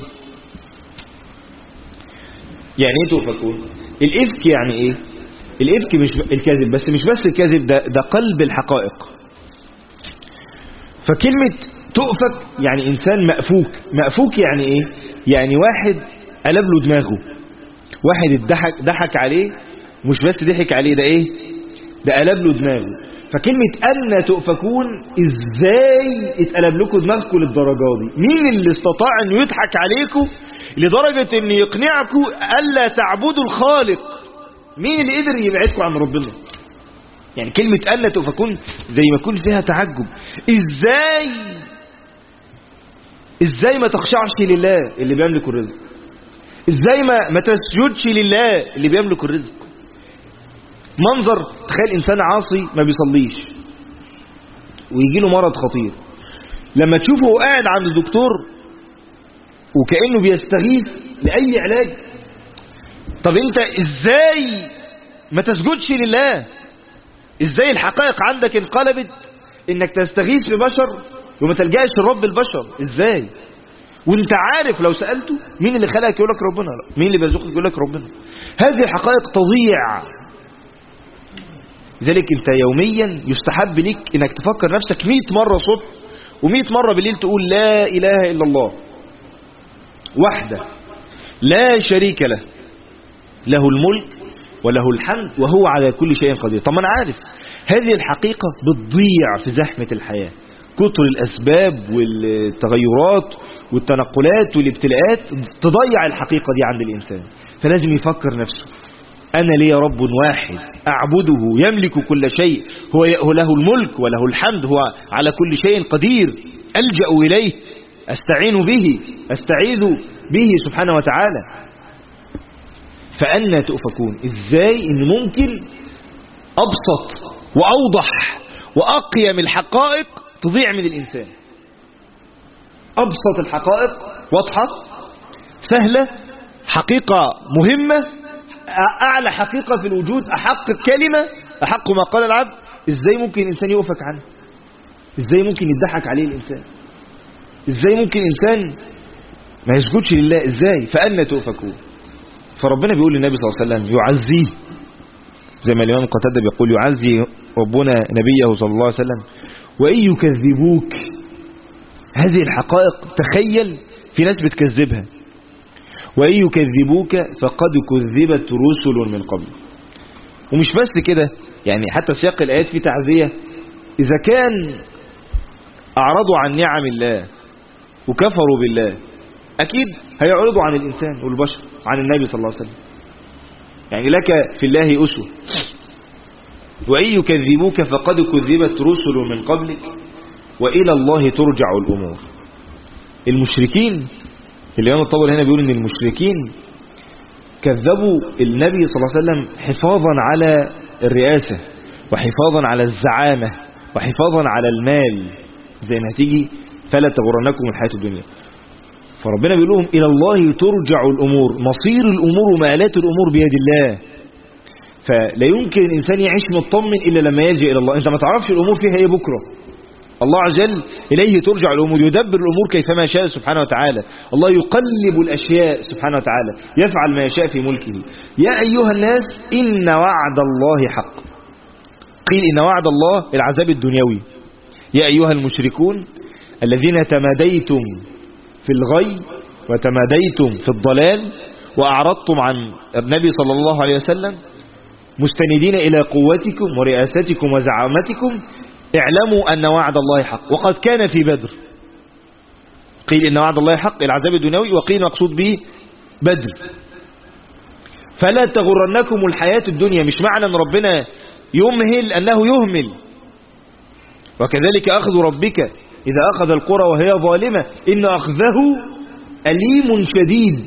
يعني ايه تؤفكون؟ الافك يعني ايه؟ الافك مش الكذب بس، مش بس الكذب، ده قلب الحقائق. فكلمة تؤفك يعني انسان مأفوك. مأفوك يعني ايه؟ يعني واحد قلب له دماغه، واحد ضحك عليه، مش بس ضحك عليه، ده ايه؟ ده قلب له دماغه. فكلمة أن تؤفكون، ازاي اتقلب لكم دماغكم للدرجة دي؟ مين اللي استطاع انه يضحك عليكم لدرجة ان يقنعكم ألا تعبدوا الخالق؟ مين اللي قدر يبعدكم عن ربنا؟ يعني كلمة أن تؤفكون زي ما يكون فيها تعجب. ازاي ما تخشعش لله اللي بيملك الرزق؟ ازاي ما تسجدش لله اللي بيملك الرزق؟ منظر، تخيل انسان عاصي ما بيصليش ويجي له مرض خطير، لما تشوفه قاعد عند الدكتور وكأنه بيستغيث لأي علاج. طب انت ازاي ما تسجدش لله؟ ازاي الحقائق عندك انقلبت انك تستغيث ببشر وما تلجأش لرب البشر؟ ازاي وانت عارف لو سألته مين اللي خلقك يقول لك ربنا، مين اللي بيرزقك يقول لك ربنا؟ هذه حقائق تضيع. لذلك انت يوميا يستحب لك انك تفكر نفسك 100 مرة صبح و100 مرة بالليل تقول لا اله الا الله وحده لا شريك له، له الملك وله الحمد وهو على كل شيء قدير. طب انا عارف هذه الحقيقة بتضيع في زحمة الحياة، كتر الاسباب والتغيرات والتنقلات والابتلاءات تضيع الحقيقة دي عند الانسان. فلازم يفكر نفسه أنا لي رب واحد أعبده يملك كل شيء، هو له الملك وله الحمد، هو على كل شيء قدير، ألجأ إليه، أستعين به، أستعيذ به سبحانه وتعالى. فأنا تؤفكون. إزاي إن ممكن أبسط وأوضح وأقيم الحقائق تضيع من الإنسان؟ أبسط الحقائق واضحة سهلة، حقيقة مهمة، أعلى حقيقة في الوجود، أحق كلمة، أحق ما قال العبد، إزاي ممكن إنسان يؤفك عنه؟ إزاي ممكن يضحك عليه الإنسان؟ إزاي ممكن إنسان ما يسجدش لله؟ إزاي؟ فأنا تؤفكون. فربنا بيقول للنبي صلى الله عليه وسلم يعزيه، زي ما الإمام قتادة بيقول يعزي ربنا نبيه صلى الله عليه وسلم وإن يكذبوك. هذه الحقائق تخيل في ناس بتكذبها، وإن يكذبوك فقد كذبت رسل من قبل. ومش بس كده، يعني حتى سياق الآيات في تعزية. إذا كان أعرضوا عن نعم الله وكفروا بالله، أكيد هيعرضوا عن الإنسان والبشر، عن النبي صلى الله عليه وسلم. يعني لك في الله أسوة. وإن يكذبوك فقد كذبت رسل من قبلك وإلى الله ترجع الأمور. المشركين، الإمام الطبري هنا بيقول إن المشركين كذبوا النبي صلى الله عليه وسلم حفاظا على الرئاسة وحفاظا على الزعامة وحفاظا على المال، زي ما هتيجي فلا تغرنكم الحياة الدنيا. فربنا بيقول لهم إلى الله ترجع الأمور، مصير الأمور ومآلات الأمور بيد الله. فلا يمكن الإنسان يعيش مطمن إلا لما يلجأ إلى الله. أنت ما تعرفش الأمور فيها إيه بكرة. الله عز وجل إليه ترجع الأمور، يدبر الأمور كيفما شاء سبحانه وتعالى. الله يقلب الأشياء سبحانه وتعالى، يفعل ما يشاء في ملكه. يا أيها الناس إن وعد الله حق. قيل إن وعد الله العذاب الدنيوي. يا أيها المشركون الذين تماديتم في الغي وتماديتم في الضلال وأعرضتم عن النبي صلى الله عليه وسلم مستندين إلى قوتكم ورئاستكم وزعامتكم، اعلموا أن وعد الله حق وقد كان في بدر. قيل إن وعد الله حق العذاب الدنيوي، وقيل مقصود به بدر. فلا تغرنكم الحياة الدنيا، مش معنى أن ربنا يمهل أنه يهمل، وكذلك أخذ ربك إذا أخذ القرى وهي ظالمة إن أخذه أليم شديد.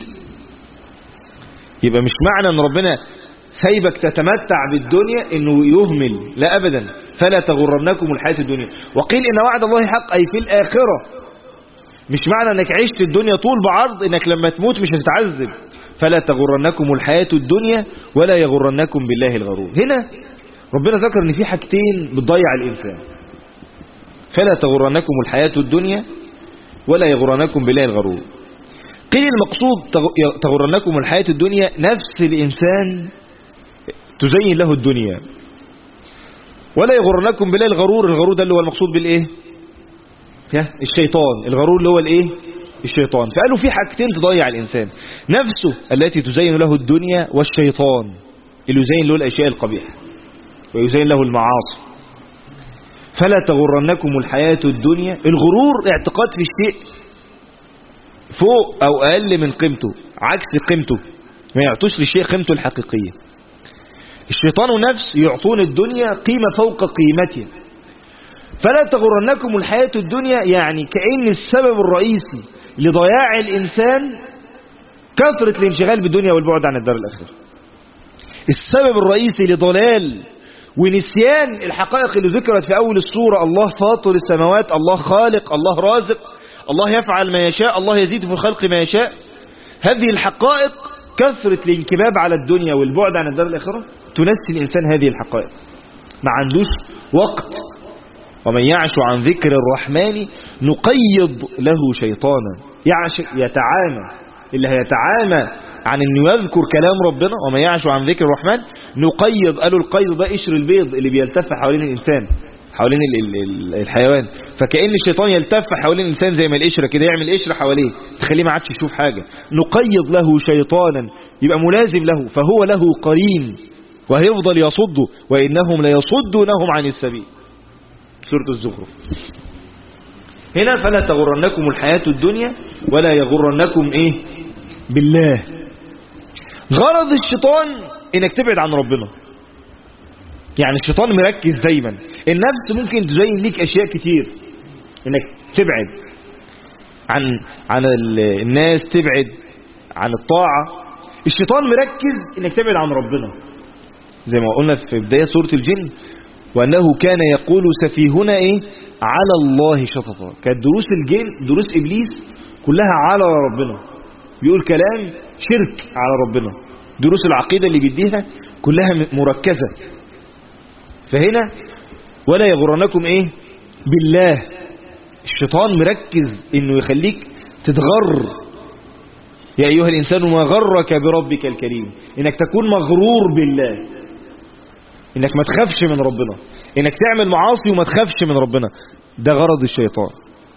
يبقى مش معنى أن ربنا سيبك تتمتع بالدنيا إنه يهمل، لا أبدا. فلا تغرنكم الحياة الدنيا. وقيل إن وعد الله حق أي في الآخرة، مش معنى أنك عشت الدنيا طول بعرض إنك لما تموت مش هتتعذب. فلا تغرنكم الحياة الدنيا ولا يغرنكم بالله الغرور. هنا ربنا ذكر إن في حاجتين بتضيع الإنسان. فلا تغرنكم الحياة الدنيا ولا يغرنكم بالله الغرور. قيل المقصود تغرنكم الحياة الدنيا نفس الإنسان تزين له الدنيا، ولا يغرنكم بالله الغرور. الغرور ده اللي هو المقصود بالإيه؟ الشيطان. الغرور اللي هو الإيه؟ الشيطان. فقالوا في حاجتين تضيع الإنسان، نفسه التي تزين له الدنيا، والشيطان اللي يزين له الأشياء القبيحة ويزين له المعاصي. فلا تغرنكم الحياة الدنيا. الغرور اعتقاد في الشيء فوق أو أقل من قيمته، عكس قيمته، ما يعطوش للشيء قيمته الحقيقية. الشيطان ونفس يعطون الدنيا قيمة فوق قيمتها. فلا تغرنكم الحياة الدنيا يعني كأن السبب الرئيسي لضياع الإنسان كثرة الانشغال بالدنيا والبعد عن الدار الآخرة. السبب الرئيسي لضلال ونسيان الحقائق اللي ذكرت في أول السورة، الله فاطر السماوات، الله خالق، الله رازق، الله يفعل ما يشاء، الله يزيد في الخلق ما يشاء. هذه الحقائق كثرة الانكباب على الدنيا والبعد عن الدار الآخرة تنسي الإنسان هذه الحقائق، ما عندوش وقت. ومن يعش عن ذكر الرحمن نقيض له شيطانا. يتعامى، اللي هيتعامى عن انه يذكر كلام ربنا. ومن يعش عن ذكر الرحمن نقيض، قالوا القيض ده قشر البيض اللي بيلتف حوالين الإنسان، حوالين الحيوان. فكأن الشيطان يلتف حوالين الإنسان زي ما القشرة كده، يعمل قشرة حواليه تخليه ما عادش يشوف حاجة. نقيض له شيطانا، يبقى ملازم له، فهو له قرين وهيفضل يصده، وإنهم ليصدونهم عن السبيل. سورة الزخرف. هنا فلا تغرنكم الحياة الدنيا ولا يغرنكم إيه؟ بالله. غرض الشيطان إنك تبعد عن ربنا. يعني الشيطان مركز دايما. النفس ممكن تزين ليك أشياء كتير، إنك تبعد عن الناس، تبعد عن الطاعة. الشيطان مركز إنك تبعد عن ربنا، زي ما قلنا في بداية سورة الجن، وأنه كان يقول سفيهنا إيه؟ على الله شططا. كانت دروس الجن، دروس إبليس كلها على ربنا، بيقول كلام شرك على ربنا. دروس العقيدة اللي بيديها كلها مركزة. فهنا ولا يغرنكم إيه؟ بالله. الشيطان مركز إنه يخليك تتغر. يا أيها الإنسان ما غرك بربك الكريم، إنك تكون مغرور بالله، إنك ما تخافش من ربنا، إنك تعمل معاصي وما تخافش من ربنا. ده غرض الشيطان.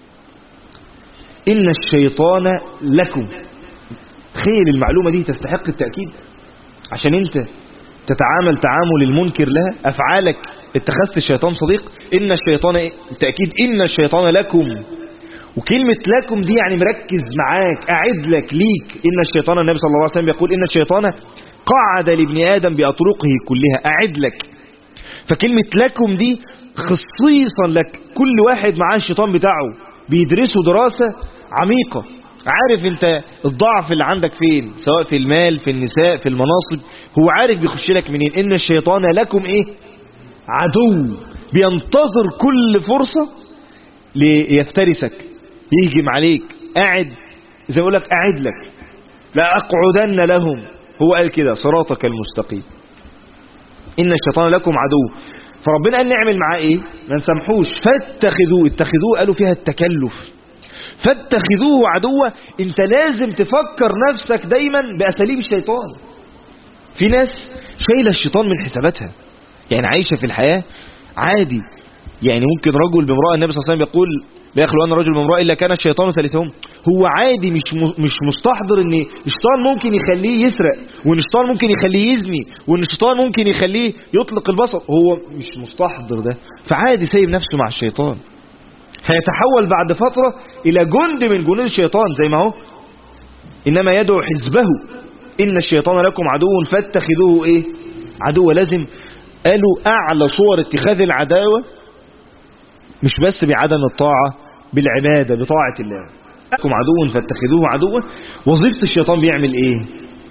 إن الشيطان لكم. تخيل المعلومة دي تستحق التأكيد عشان أنت تتعامل تعامل المنكر لها. أفعالك اتخذت الشيطان صديق. إن الشيطان التأكيد إن الشيطان لكم، وكلمة لكم دي يعني مركز معاك، أعد لك ليك. إن الشيطان، النبي صلى الله عليه وسلم يقول إن الشيطان قعد لابن آدم بأطرقه كلها، أعد لك. فكلمة لكم دي خصيصا لك. كل واحد معاه الشيطان بتاعه بيدرسه دراسة عميقة، عارف انت الضعف اللي عندك فين، سواء في المال، في النساء، في المناصب. هو عارف بيخش لك منين. إن الشيطان لكم إيه؟ عدو، بينتظر كل فرصة ليفترسك، يهجم عليك. قاعد زي ما يقول لك أعد لك، لا أقعدن لهم. هو قال كده صراطك المستقيم. إن الشيطان لكم عدو. فربنا قال نعمل معاه إيه؟ ما نسامحوش. اتخذوه قالوا فيها التكلف. فاتخذوه عدوة. انت لازم تفكر نفسك دايما بأساليب الشيطان. في ناس شايلة الشيطان من حساباتها، يعني عايشة في الحياة عادي. يعني ممكن رجل بامرأة، النبي صلى الله عليه وسلم يقول لا يخلو أن رجل بامرأة إلا كان الشيطان ثالثهم. هو عادي، مش مستحضر ان الشيطان ممكن يخليه يسرق، وان الشيطان ممكن يخليه يزني، وان الشيطان ممكن يخليه يطلق البصر. هو مش مستحضر ده، فعادي سايب نفسه مع الشيطان. هيتحول بعد فترة إلى جند من جنود الشيطان، زي ما هو إنما يدعو حزبه إن الشيطان لكم عدو فاتخذوه إيه؟ عدو. لازم قالوا أعلى صور اتخاذ العداوة مش بس بعدم الطاعة، بالعبادة، بطاعة الله. لكم عدو فاتخذوه عدوا. وظيفة الشيطان بيعمل إيه؟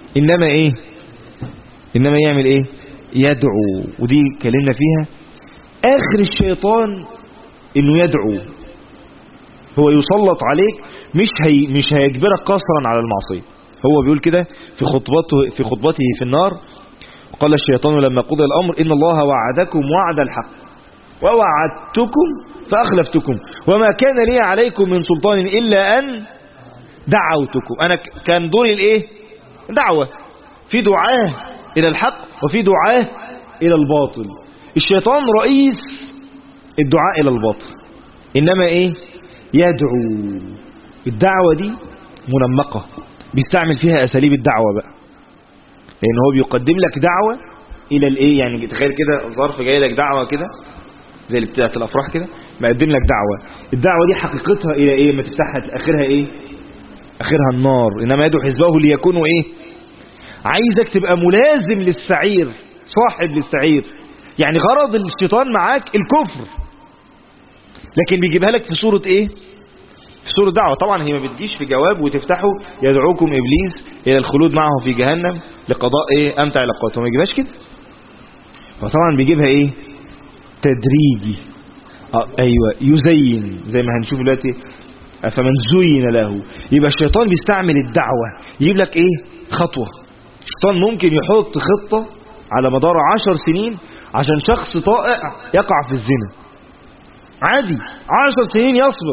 إنما يعمل إيه؟ يدعو. ودي كلمنا فيها. آخر الشيطان إنه يدعو. هو يسلط عليك، مش هيجبرك قصرا على المعصية. هو بيقول كده في خطبته في النار: قال الشيطان لما قضي الأمر إن الله وعدكم وعد الحق ووعدتكم فأخلفتكم وما كان لي عليكم من سلطان إلا أن دعوتكم. أنا كان دوري الإيه؟ دعوة. في دعاة إلى الحق وفي دعاة إلى الباطل. الشيطان رئيس الدعاء إلى الباطل، إنما إيه؟ يدعو. الدعوة دي منمقة، بيستعمل فيها أساليب الدعوة بقى، لأن هو بيقدم لك دعوة إلى الإيه؟ يعني تخيل كده ظرف جاي لك دعوة كده زي اللي بتاعت الأفراح كده، مقدم لك دعوة. الدعوة دي حقيقتها إلى إيه؟ ما تفتحها آخرها إيه؟ آخرها النار. إنما يدعو حزبه ليكونوا إيه؟ عايزك تبقى ملازم للسعير، صاحب للسعير. يعني غرض الشيطان معاك الكفر، لكن بيجيبها لك في صورة إيه؟ في صورة دعوة. طبعا هي ما بتجيش في جواب وتفتحه يدعوكم إبليس إلى الخلود معه في جهنم لقضاء إيه؟ أمتع علاقاته. ما يجيبهاش كده. فطبعا بيجيبها إيه؟ تدريجي. أيوة، يزين، زي ما هنشوف دلوقتي فمن زين له. يبقى الشيطان بيستعمل الدعوة، يجيب لك إيه؟ خطوة. الشيطان ممكن يحط خطة على مدار 10 سنين عشان شخص طائع يقع في الزنا. عادي 10 سنين يصبر،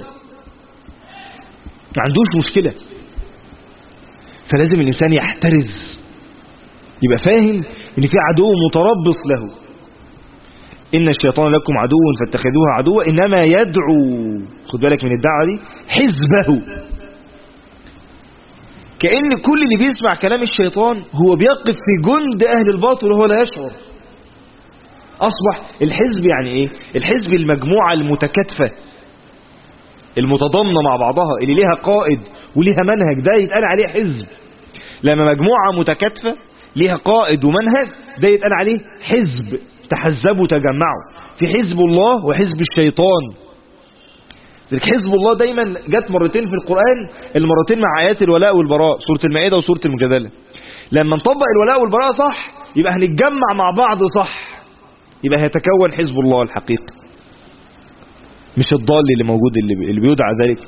ما عندوش مشكلة. فلازم الإنسان يحترز، يبقى فاهم إن في عدو متربص له. إن الشيطان لكم عدو فاتخذوه عدوا إنما يدعو، خد بالك من الدعوة دي، حزبه. كأن كل اللي بيسمع كلام الشيطان هو بيقف في جند أهل الباطل وهو لا يشعر. أصبح الحزب يعني إيه؟ الحزب المجموعة المتكاتفة المتضامنة مع بعضها، اللي ليها قائد وليها منهج، ده يتقال عليه حزب. لما مجموعة متكاتفة ليها قائد ومنهج، ده يتقال عليه حزب. تحزبوا، تجمعوا. في حزب الله وحزب الشيطان. حزب الله دايما جت مرتين في القرآن، المرتين مع آيات الولاء والبراء، سورة المائدة وسورة المجادلة. لما نطبق الولاء والبراء صح، يبقى هنتجمع مع بعض صح، يبقى هيتكون حزب الله الحقيقي، مش الضال اللي موجود اللي بيدعى ذلك.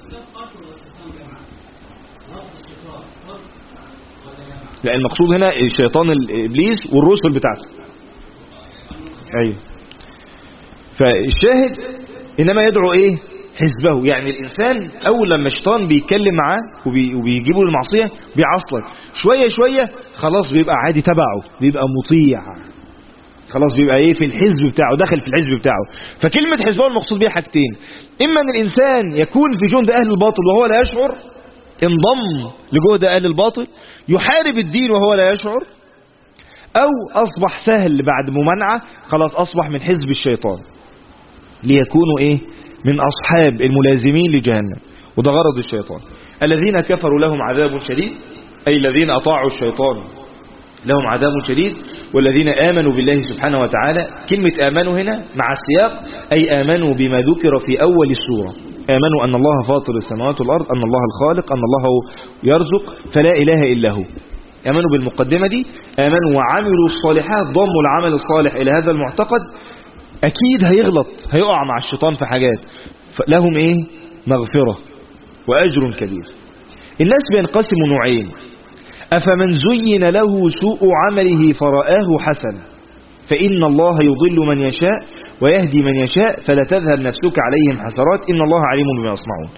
لا، المقصود هنا الشيطان الإبليس والرسل بتاعته. أيوه. فالشاهد إنما يدعو إيه؟ حزبه. يعني الإنسان أول لما الشيطان بيتكلم معاه وبيجيبه للمعصية بيعصلك شوية شوية، خلاص بيبقى عادي تبعه، بيبقى مطيع، خلاص بيبقى ايه؟ في الحزب بتاعه، داخل في الحزب بتاعه. فكلمة حزبه المقصود بيها حاجتين: إما أن الإنسان يكون في جند أهل الباطل وهو لا يشعر، انضم لجهد أهل الباطل، يحارب الدين وهو لا يشعر، أو أصبح سهل بعد ممانعة، خلاص أصبح من حزب الشيطان، ليكونوا إيه؟ من أصحاب الملازمين لجهنم. وده غرض الشيطان. الذين كفروا لهم عذاب شديد، أي الذين أطاعوا الشيطان لهم عذاب شديد، والذين آمنوا بالله سبحانه وتعالى. كلمة آمنوا هنا مع السياق، أي آمنوا بما ذكر في أول السورة. آمنوا أن الله فاطر السماوات والأرض، أن الله الخالق، أن الله يرزق فلا إله إلا هو. آمنوا بالمقدمة دي، آمنوا وعملوا الصالحات، ضموا العمل الصالح إلى هذا المعتقد. أكيد هيغلط، هيقع مع الشيطان في حاجات، لهم إيه؟ مغفرة وأجر كبير. الناس بينقسموا نوعين: أفمن زين له سوء عمله فرآه حسنا، فإن الله يضل من يشاء ويهدي من يشاء فلا تذهب نفسك عليهم حسرات إن الله عليم بما يصنعون.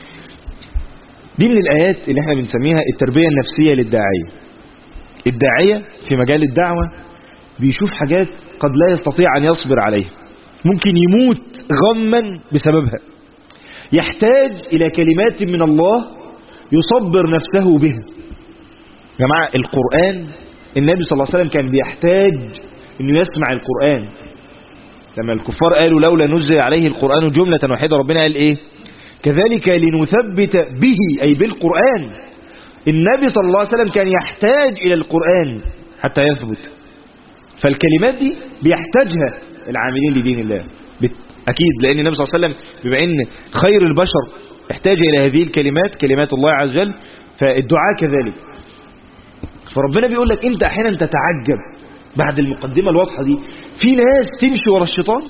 دي من الآيات اللي احنا بنسميها التربية النفسية للداعية. الداعية في مجال الدعوة بيشوف حاجات قد لا يستطيع أن يصبر عليها، ممكن يموت غما بسببها، يحتاج إلى كلمات من الله يصبر نفسه بها. يا جماعة القرآن، النبي صلى الله عليه وسلم كان بيحتاج أنه يسمع القرآن. لما الكفار قالوا لولا نزل عليه القرآن جملة واحدة، ربنا قال إيه؟ كذلك لنثبت به، أي بالقرآن. النبي صلى الله عليه وسلم كان يحتاج إلى القرآن حتى يثبت. فالكلمات دي بيحتاجها العاملين لدين الله أكيد، لأن النبي صلى الله عليه وسلم بما أن خير البشر احتاج إلى هذه الكلمات، كلمات الله عز وجل، فالدعاء كذلك. فربنا بيقول لك أنت أحيانا تتعجب بعد المقدمة الواضحة دي، في ناس تمشي ورا الشيطان،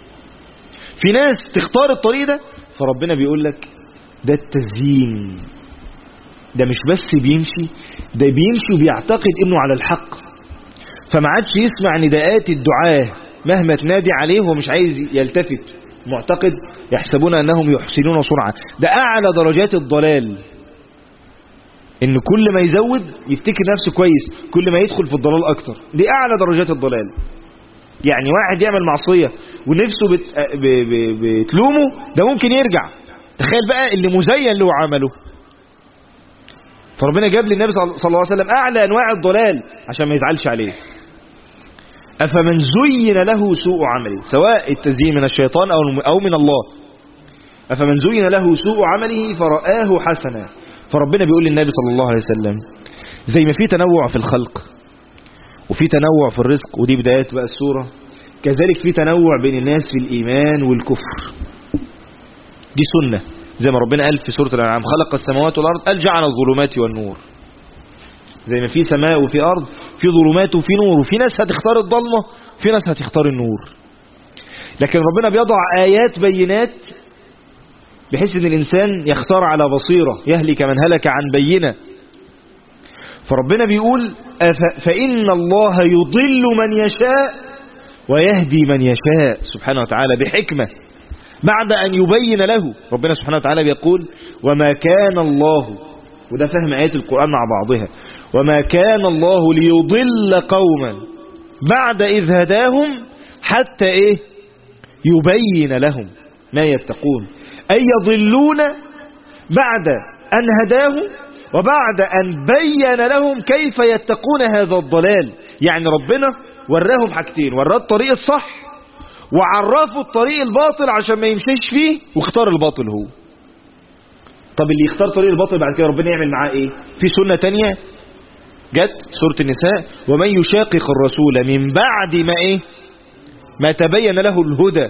في ناس تختار الطريق ده، فربنا بيقول لك ده التزيين، ده مش بس بيمشي، ده بيمشي وبيعتقد انه على الحق، فما عادش يسمع نداءات الدعاة مهما تنادي عليه ومش عايز يلتفت، معتقد يحسبون انهم يحسنون صنعا. ده اعلى درجات الضلال، ان كل ما يزود يفتكر نفسه كويس، كل ما يدخل في الضلال اكتر. دي اعلى درجات الضلال. يعني واحد يعمل معصية ونفسه بتلومه، ده ممكن يرجع. تخيل بقى اللي مزين له عمله. فربنا جاب للنبي صلى الله عليه وسلم أعلى أنواع الضلال عشان ما يزعلش عليه. أفمن زين له سوء عمله، سواء التزيين من الشيطان أو من الله. أفمن زين له سوء عمله فرآه حسنا. فربنا بيقول للنبي صلى الله عليه وسلم زي ما في تنوع في الخلق وفي تنوع في الرزق، ودي بدايات بقى السورة، كذلك في تنوع بين الناس في الإيمان والكفر. دي سنة، زي ما ربنا قال في سورة الأنعام خلق السماوات والأرض قال جعل الظلمات والنور. زي ما في سماء وفي أرض، في ظلمات وفي نور، وفي ناس هتختار الظلمة وفي ناس هتختار النور. لكن ربنا بيضع آيات بينات بحيث ان الإنسان يختار على بصيرة، يهلك من هلك عن بينة. فربنا بيقول فإن الله يضل من يشاء ويهدي من يشاء سبحانه وتعالى بحكمة، بعد أن يبين له. ربنا سبحانه وتعالى بيقول وما كان الله، وده فهم آيات القرآن مع بعضها، وما كان الله ليضل قوما بعد إذ هداهم حتى يبين لهم ما يتقون، أي يضلون بعد أن هداهم وبعد أن بين لهم كيف يتقون هذا الضلال. يعني ربنا وراهم حاجتين، وراه الطريق الصح وعرفوا الطريق الباطل عشان ما يمشيش فيه واختار الباطل هو. طب اللي يختار طريق الباطل بعد كده ربنا يعمل معاه ايه؟ في سنة تانية جت سورة النساء ومن يشاقق الرسول من بعد ما تبين له الهدى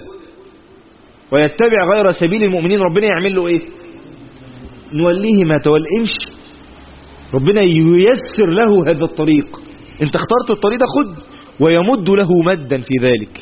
ويتبع غير سبيل المؤمنين، ربنا يعمل له ايه؟ نوليه ما تولى، امشي، ربنا ييسر له هذا الطريق. انت اخترت الطريق ده، خد، ويمد له مدا في ذلك.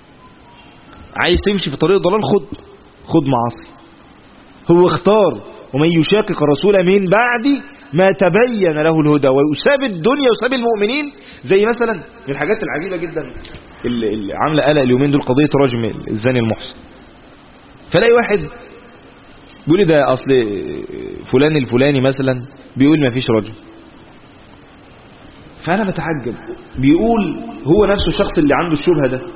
عايز تمشي في طريق ضلال، خد معاصي. هو اختار ومن يشاقق الرسول من بعد ما تبين له الهدى ويساب الدنيا ويساب المؤمنين. زي مثلا من الحاجات العجيبة جدا اللي عاملة قلق اليومين دول قضية رجم الزاني المحصن. فلاقي واحد بيقول لي ده اصل فلان الفلاني مثلا بيقول ما فيش رجم، فانا بتعجب. بيقول هو نفسه الشخص اللي عنده الشبهة ده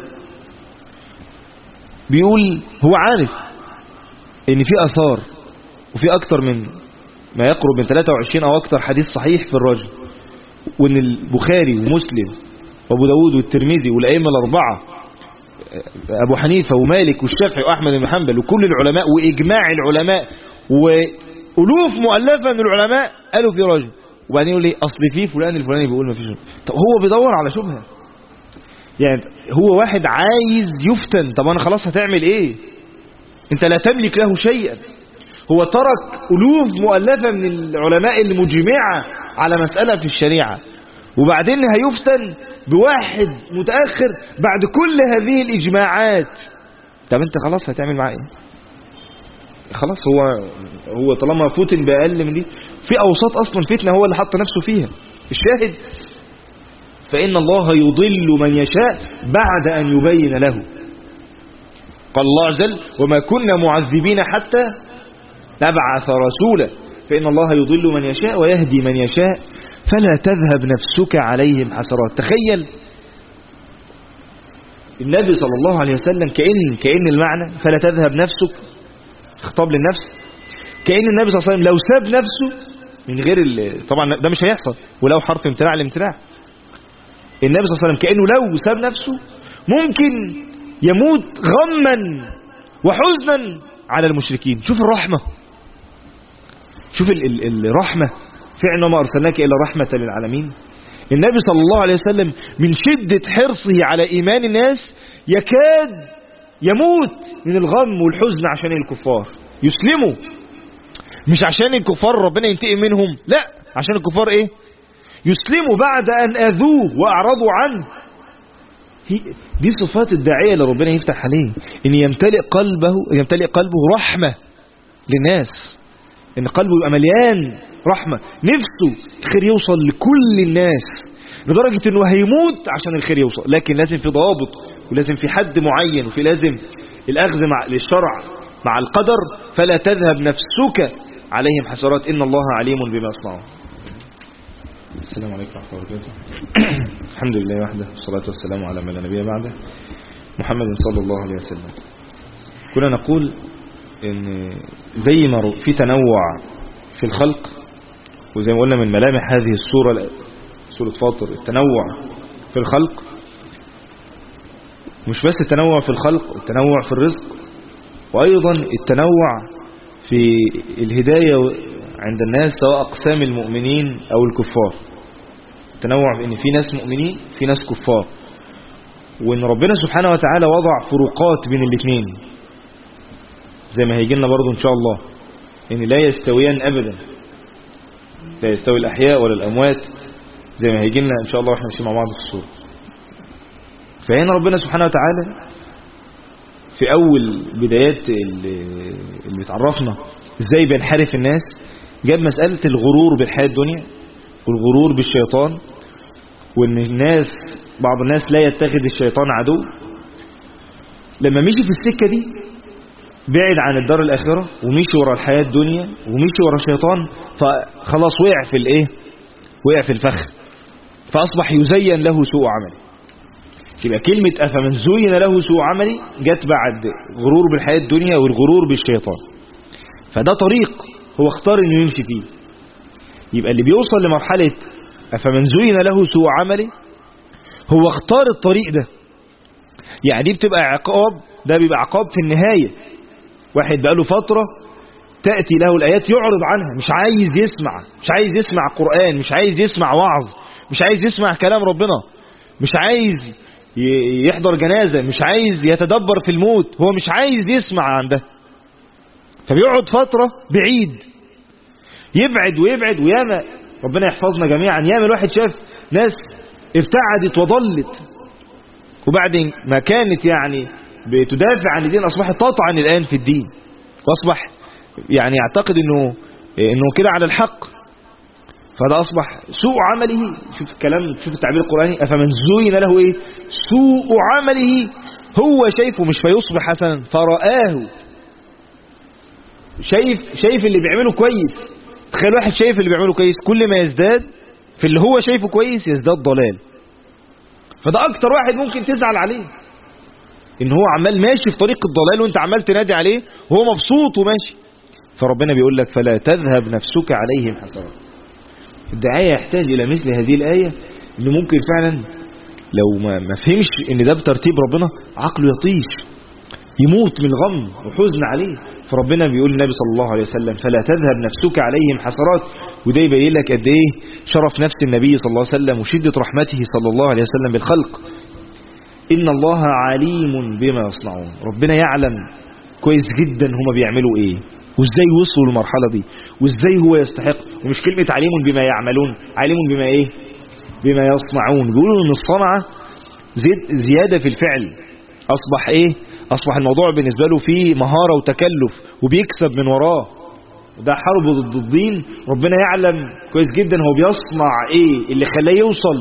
بيقول هو عارف ان في اثار وفي اكتر من ما يقرب من 23 او اكتر حديث صحيح في الرجم، وان البخاري ومسلم وابو داود والترمذي والائمه الاربعه ابو حنيفه ومالك والشافعي واحمد بن حنبل وكل العلماء واجماع العلماء والوف مؤلفه من العلماء قالوا في رجم، وبعدين يقول لي اصل في فلان الفلاني بيقول ما فيش رجم. طب هو بيدور على شبهه، يعني هو واحد عايز يفتن. طب انا خلاص هتعمل ايه؟ انت لا تملك له شيئا. هو ترك ألوف مؤلفة من العلماء المجمعة على مسألة في الشريعة، وبعدين هيفتن بواحد متأخر بعد كل هذه الإجماعات. طب انت خلاص هتعمل معاه ايه؟ خلاص هو طالما فتن بأقل من دي، في أوساط أصلا فتنة هو اللي حط نفسه فيها. الشاهد فإن الله يضل من يشاء بعد أن يبين له. قال الله عز وجل وما كنا معذبين حتى نبعث رسولا فإن الله يضل من يشاء ويهدي من يشاء فلا تذهب نفسك عليهم حسرات. تخيل النبي صلى الله عليه وسلم كأن المعنى فلا تذهب نفسك خطاب للنفس، كأن النبي صلى الله عليه وسلم لو ساب نفسه من غير طبعا ده مش هيحصل، ولو حرف امتناع الامتناع، النبي صلى الله عليه وسلم كأنه لو ساب نفسه ممكن يموت غما وحزنا على المشركين. شوف الرحمة، شوف الرحمة، فعلا ما أرسلناك إلا رحمة للعالمين. النبي صلى الله عليه وسلم من شدة حرصه على إيمان الناس يكاد يموت من الغم والحزن عشان الكفار يسلموا، مش عشان الكفار ربنا ينتقم منهم، لا، عشان الكفار ايه؟ يسلموا بعد أن أذوه وأعرضوا عنه. دي صفات الداعية اللي ربنا يفتح عليه، ان يمتلئ قلبه رحمة للناس، ان قلبه يبقى مليان رحمة، نفسه الخير يوصل لكل الناس لدرجة انه هيموت عشان الخير يوصل، لكن لازم في ضوابط ولازم في حد معين وفي لازم الأخذ للشرع مع القدر. فلا تذهب نفسك عليهم حسرات إن الله عليم بما يصنعون. السلام عليكم ورحمة الله وبركاته. الحمد لله وحده والصلاة والسلام على من لا نبي بعده محمد صلى الله عليه وسلم. كنا نقول ان زي ما في تنوع في الخلق، وزي ما قلنا من ملامح هذه السورة سورة فاطر التنوع في الخلق، مش بس التنوع في الخلق، التنوع في الرزق، وأيضا التنوع في الهداية عند الناس سواء أقسام المؤمنين أو الكفار. التنوع في إن في ناس مؤمنين في ناس كفار، وإن ربنا سبحانه وتعالى وضع فروقات بين الاثنين زي ما هيجي لنا برضو إن شاء الله، إن لا يستويان أبدا، لا يستوي الأحياء ولا الأموات، زي ما هيجي لنا إن شاء الله وإحنا ماشيين مع بعض في السورة. فهنا ربنا سبحانه وتعالى في أول بدايات اللي بتعرفنا إزاي بينحرف الناس، جاب مسألة الغرور بالحياة الدنيا والغرور بالشيطان، وإن الناس بعض الناس لا يتخذ الشيطان عدو. لما مشي في السكة دي بعد عن الدار الآخرة ومشي ورا الحياة الدنيا ومشي ورا الشيطان، فخلاص وقع في الإيه؟ وقع في الفخ، فأصبح يزين له سوء عمله. يبقى كلمة أفمن زين له سوء عملي جت بعد غرور بالحياة الدنيا والغرور بالشيطان، فده طريق هو اختار انه يمشي فيه. يبقى اللي بيوصل لمرحلة أفمن زين له سوء عملي هو اختار الطريق ده. يعني دي بتبقى عقاب، ده بيبقى عقاب في النهاية. واحد بقاله فترة تأتي له الآيات يعرض عنها، مش عايز يسمع قرآن، مش عايز يسمع وعظ، مش عايز يسمع كلام ربنا، مش عايز يحضر جنازة، مش عايز يتدبر في الموت، هو مش عايز يسمع عن ده، فبيقعد فترة بعيد، يبعد ويبعد. وياما ربنا يحفظنا جميعا، ياما الواحد شاف ناس ابتعدت وضلت، وبعد ما كانت يعني بتدافع عن الدين أصبحت تطعن الآن في الدين، وأصبح يعني يعتقد انه كده على الحق، فده أصبح سوء عمله. شوف الكلام، شوف التعبير القرآني، أفمن زين له إيه؟ سوء عمله، هو شايفه مش فيصبح حسنا فرآه. شايف اللي بيعمله كويس. تخيل واحد شايف اللي بيعمله كويس، كل ما يزداد في اللي هو شايفه كويس يزداد ضلال. فده أكتر واحد ممكن تزعل عليه، إن هو عمال ماشي في طريق الضلال وانت عمال تنادي عليه وهو مبسوط وماشي. فربنا بيقول لك فلا تذهب نفسك عليهم حسرات. الداعية يحتاج إلى مثل هذه الآية، اللي ممكن فعلا لو ما فهمش إن ده بترتيب ربنا عقله يطيش، يموت من غم وحزن عليه. فربنا بيقول النبي صلى الله عليه وسلم فلا تذهب نفسك عليهم حسرات. وده يبين لك قد إيه شرف نفس النبي صلى الله عليه وسلم وشدة رحمته صلى الله عليه وسلم بالخلق. إن الله عليم بما يصنعون، ربنا يعلم كويس جدا هما بيعملوا إيه وإزاي وصلوا للمرحلة دي وإزاي هو يستحق. ومش كلمة عليم بما يعملون، عليم بما إيه؟ بما يصنعون. بيقولوا إن الصنعة زيادة في الفعل، أصبح إيه؟ أصبح الموضوع بالنسبة له فيه مهارة وتكلف وبيكسب من وراه، وده حرب ضد الدين. ربنا يعلم كويس جدا هو بيصنع إيه اللي خلاه يوصل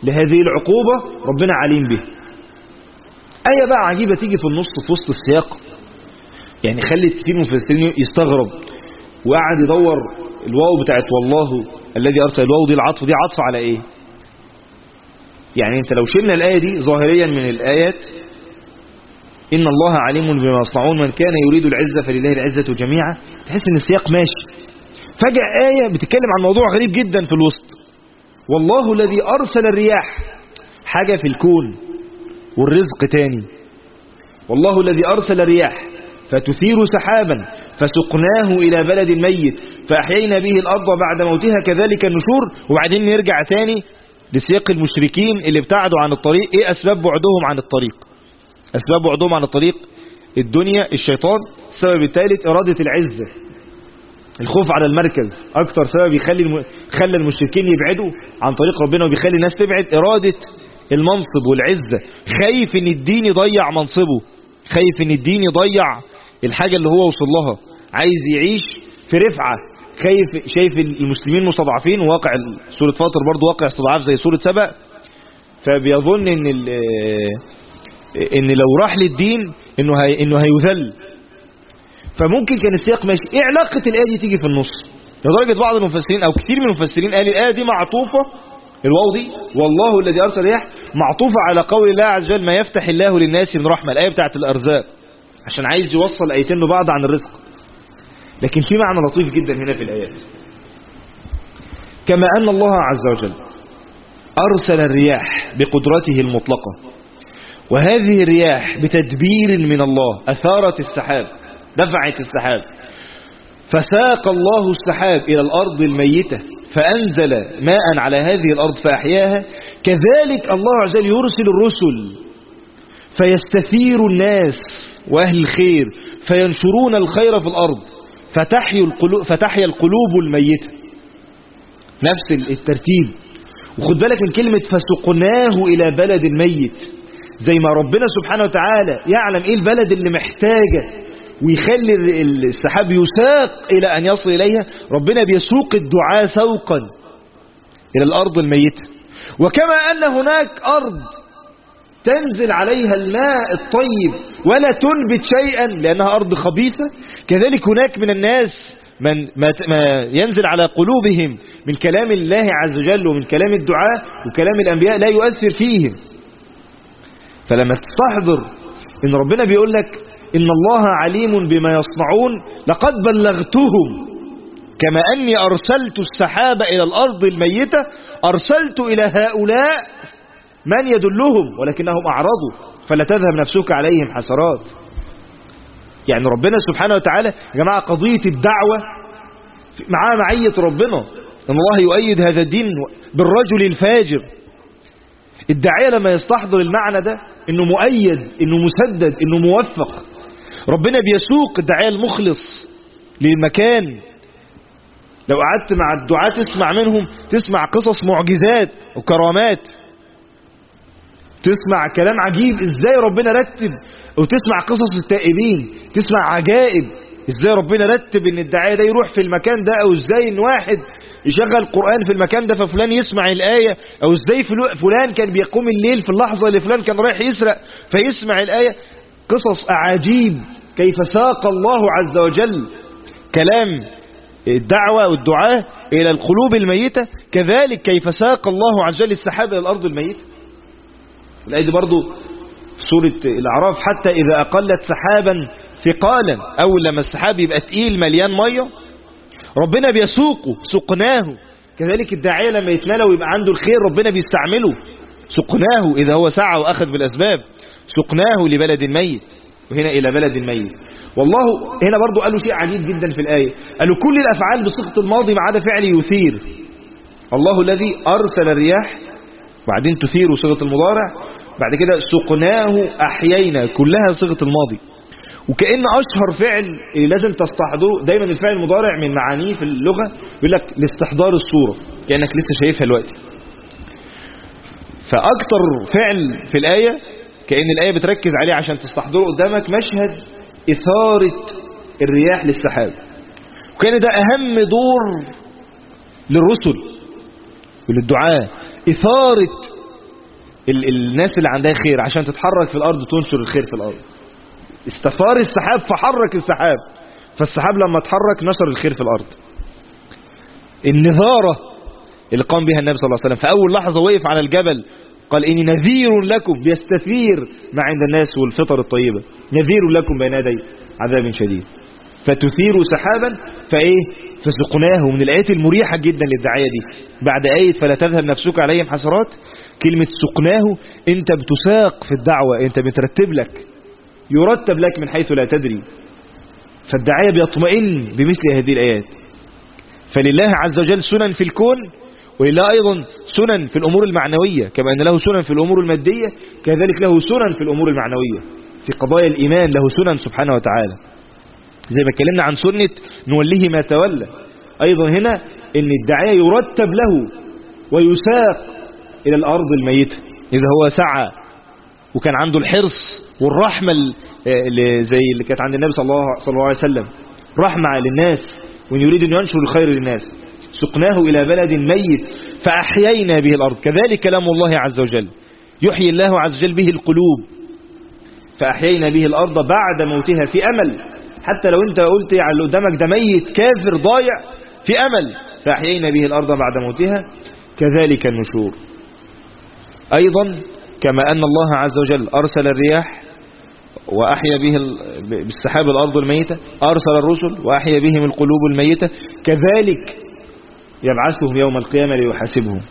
لهذه العقوبة ربنا عليم به. آية بقى عجيبة تيجي في النص في وسط السياق، يعني خلت كتير من المفسرين يستغرب وقعد يدور الواو بتاعت والله الذي أرسل، الواو دي العطف، دي عطف على إيه؟ يعني انت لو شلنا الآية دي ظاهريا من الآيات، إن الله عليم بما يصنعون من كان يريد العزة فلله العزة جميعا، تحس ان السياق ماشي. فجأة آية بتتكلم عن موضوع غريب جدا في الوسط، والله الذي أرسل الرياح، حاجة في الكون والرزق تاني. والله الذي أرسل الرياح فتثير سحابا فسقناه إلى بلد ميت فأحيينا به الأرض بعد موتها كذلك النشور. وبعدين نرجع تاني لسياق المشركين اللي ابتعدوا عن الطريق. ايه أسباب بعدهم عن الطريق؟ أسباب بعدهم عن الطريق الدنيا، الشيطان. السبب الثالث إرادة العزة، الخوف على المركز. أكتر سبب خلى المشركين يبعدوا عن طريق ربنا وبيخلي الناس تبعد إرادة المنصب والعزة. خايف ان الدين يضيع منصبه، خايف ان الدين يضيع الحاجة اللي هو وصل لها، عايز يعيش في رفعة. شايف المسلمين مستضعفين، واقع سورة فاطر برضو واقع استضعاف زي سورة سبأ، فبيظن ان لو راح للدين انه هيذل. فممكن كان السياق ماشي. ايه علاقة الآية دي تيجي في النص؟ لدرجة بعض المفسرين او كثير من المفسرين قال الآية دي معطوفة، الواو دي والله الذي أرسل الرياح معطوفة على قول الله عز وجل ما يفتح الله للناس من رحمة، الآية بتاعت الأرزاق، عشان عايز يوصل آيتين ببعض عن الرزق. لكن في معنى لطيف جدا هنا في الآيات. كما أن الله عز وجل أرسل الرياح بقدرته المطلقة، وهذه الرياح بتدبير من الله أثارت السحاب، دفعت السحاب، فساق الله السحاب إلى الأرض الميتة فأنزل ماء على هذه الأرض فأحياها. كذلك الله عز وجل يرسل الرسل فيستثير الناس وأهل الخير فينشرون الخير في الأرض فتحيا القلوب الميتة. نفس الترتيب. وخد بالك من كلمة فسقناه إلى بلد ميت، زي ما ربنا سبحانه وتعالى يعلم إيه البلد اللي محتاجة ويخلي السحاب يساق إلى أن يصل إليها، ربنا بيسوق الدعاء سوقا إلى الأرض الميتة. وكما أن هناك أرض تنزل عليها الماء الطيب ولا تنبت شيئا لأنها أرض خبيثة، كذلك هناك من الناس ما ينزل على قلوبهم من كلام الله عز وجل ومن كلام الدعاء وكلام الأنبياء لا يؤثر فيهم. فلما تستحضر إن ربنا بيقول لك إن الله عليم بما يصنعون، لقد بلغتهم كما أني أرسلت السحاب إلى الأرض الميتة، أرسلت إلى هؤلاء من يدلهم ولكنهم أعرضوا فلا تذهب نفسك عليهم حسرات. يعني ربنا سبحانه وتعالى يا جماعة قضية الدعوة معاه معية ربنا، إن الله يؤيد هذا الدين بالرجل الفاجر. الداعية لما يستحضر المعنى ده إنه مؤيد، إنه مسدد، إنه موفق، ربنا بيسوق الداعية المخلص للمكان. لو قعدت مع الدعاة تسمع منهم، تسمع قصص معجزات وكرامات، تسمع كلام عجيب ازاي ربنا رتب، وتسمع قصص التائبين، تسمع عجائب ازاي ربنا رتب ان الداعية ده يروح في المكان ده، او ازاي ان واحد يشغل قرآن في المكان ده ففلان يسمع الآية، او ازاي فلان كان بيقوم الليل في اللحظة اللي فلان كان رايح يسرق فيسمع الآية. قصص أعاجيب كيف ساق الله عز وجل كلام الدعوة والدعاء إلى القلوب الميتة، كذلك كيف ساق الله عز وجل السحاب إلى الأرض الميتة. الآية دي برضو سورة الأعراف، حتى إذا أقلت سحابا ثقالا، أول لما السحاب يبقى تقيل مليان مية ربنا بيسوقه، سقناه. كذلك الداعية لما يتملى ويبقى عنده الخير ربنا بيستعمله، سقناه إذا هو سعى وأخذ بالأسباب، سقناه لبلد ميت، وهنا إلى بلد ميت. والله هنا برضو قالوا شيء عجيب جدا في الآية، قالوا كل الأفعال بصيغة الماضي ما عدا فعل يثير. الله الذي أرسل الرياح، بعدين تثير صيغة المضارع، بعد كده سقناه أحيينا، كلها صيغة الماضي. وكأن أشهر فعل اللي لازم تستحضره دايما الفعل المضارع من معانيه في اللغة يقول لك لاستحضار الصورة، كأنك لسه شايفها دلوقتي. فأكتر فعل في الآية كأن الآية بتركز عليه عشان تستحضره قدامك مشهد إثارة الرياح للسحاب، وكان ده أهم دور للرسل وللدعاء، إثارة الناس اللي عندها خير عشان تتحرك في الأرض تنشر الخير في الأرض. استثار السحاب فحرك السحاب، فالسحاب لما اتحرك نشر الخير في الأرض. النذارة اللي قام بها النبي صلى الله عليه وسلم، في أول لحظة وقف على الجبل قال إني نذير لكم، بيستثير ما عند الناس والفطر الطيبة، نذير لكم بين يدي عذاب شديد، فتثير سحابا فسقناه. من الآيات المريحة جدا للدعاية دي بعد آية فلا تذهب نفسك عليهم حسرات، كلمة سقناه، انت بتساق في الدعوة، انت بترتب لك، يرتب لك من حيث لا تدري. فالدعاية بيطمئن بمثل هذه الآيات. فلله عز وجل سنن في الكون، ولله أيضا سنن في الأمور المعنوية، كما أن له سنن في الأمور المادية كذلك له سنن في الأمور المعنوية. في قضايا الإيمان له سنن سبحانه وتعالى، زي ما اتكلمنا عن سنة نوليه ما تولى. أيضا هنا أن الداعية يرتب له ويساق إلى الأرض الميتة إذا هو سعى وكان عنده الحرص والرحمة زي اللي كانت عند النبي صلى الله عليه وسلم، رحمة للناس وإن يريد أن ينشر الخير للناس. سقناه إلى بلد ميت فأحيينا به الأرض. كذلك كلام الله عز وجل، يحيي الله عز وجل به القلوب، فأحيينا به الأرض بعد موتها في أمل. حتى لو أنت قلت على اللي قدامك ده ميت كافر ضايع، في أمل، فأحيينا به الأرض بعد موتها كذلك النشور. أيضا كما أن الله عز وجل أرسل الرياح وأحيا بالسحاب الأرض الميتة، أرسل الرسل وأحيا بهم القلوب الميتة، كذلك يبعثهم يوم القيامة ليحاسبهم.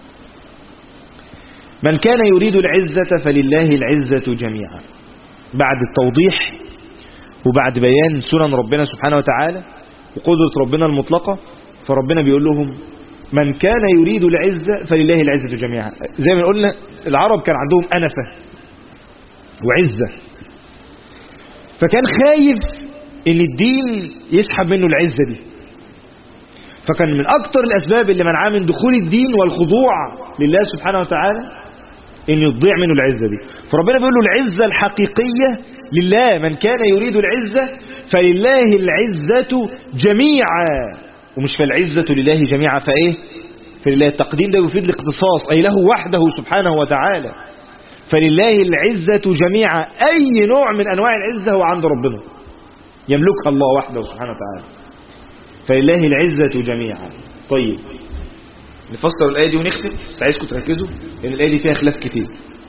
من كان يريد العزة فلله العزة جميعا. بعد التوضيح وبعد بيان سنن ربنا سبحانه وتعالى وقدرة ربنا المطلقة، فربنا بيقول لهم من كان يريد العزة فلله العزة جميعا. زي ما قلنا العرب كان عندهم أنفة وعزة، فكان خايف ان الدين يسحب منه العزة دي، فكان من أكتر الأسباب اللي منعاه من دخول الدين والخضوع لله سبحانه وتعالى ان يضيع منه العزة دي. فربنا بيقول له العزة الحقيقية لله، من كان يريد العزة فلله العزة جميعا، ومش فالعزة لله جميعا فلله. التقديم ده يفيد الاختصاص، أي له وحده سبحانه وتعالى. فلله العزة جميعا، أي نوع من أنواع العزة هو عند ربنا يملكها الله وحده سبحانه وتعالى. فلله العزة جميعا. طيب نفسر الآية دي ونختم، عايزكم تركزوا لأن الآية دي فيها خلاف كتير.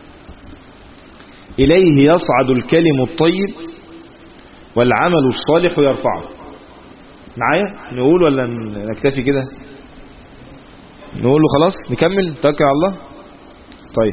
إليه يصعد الكلم الطيب والعمل الصالح يرفعه. معايا نقول ولا نكتفي كده؟ نقول له خلاص نكمل توكل على الله. طيب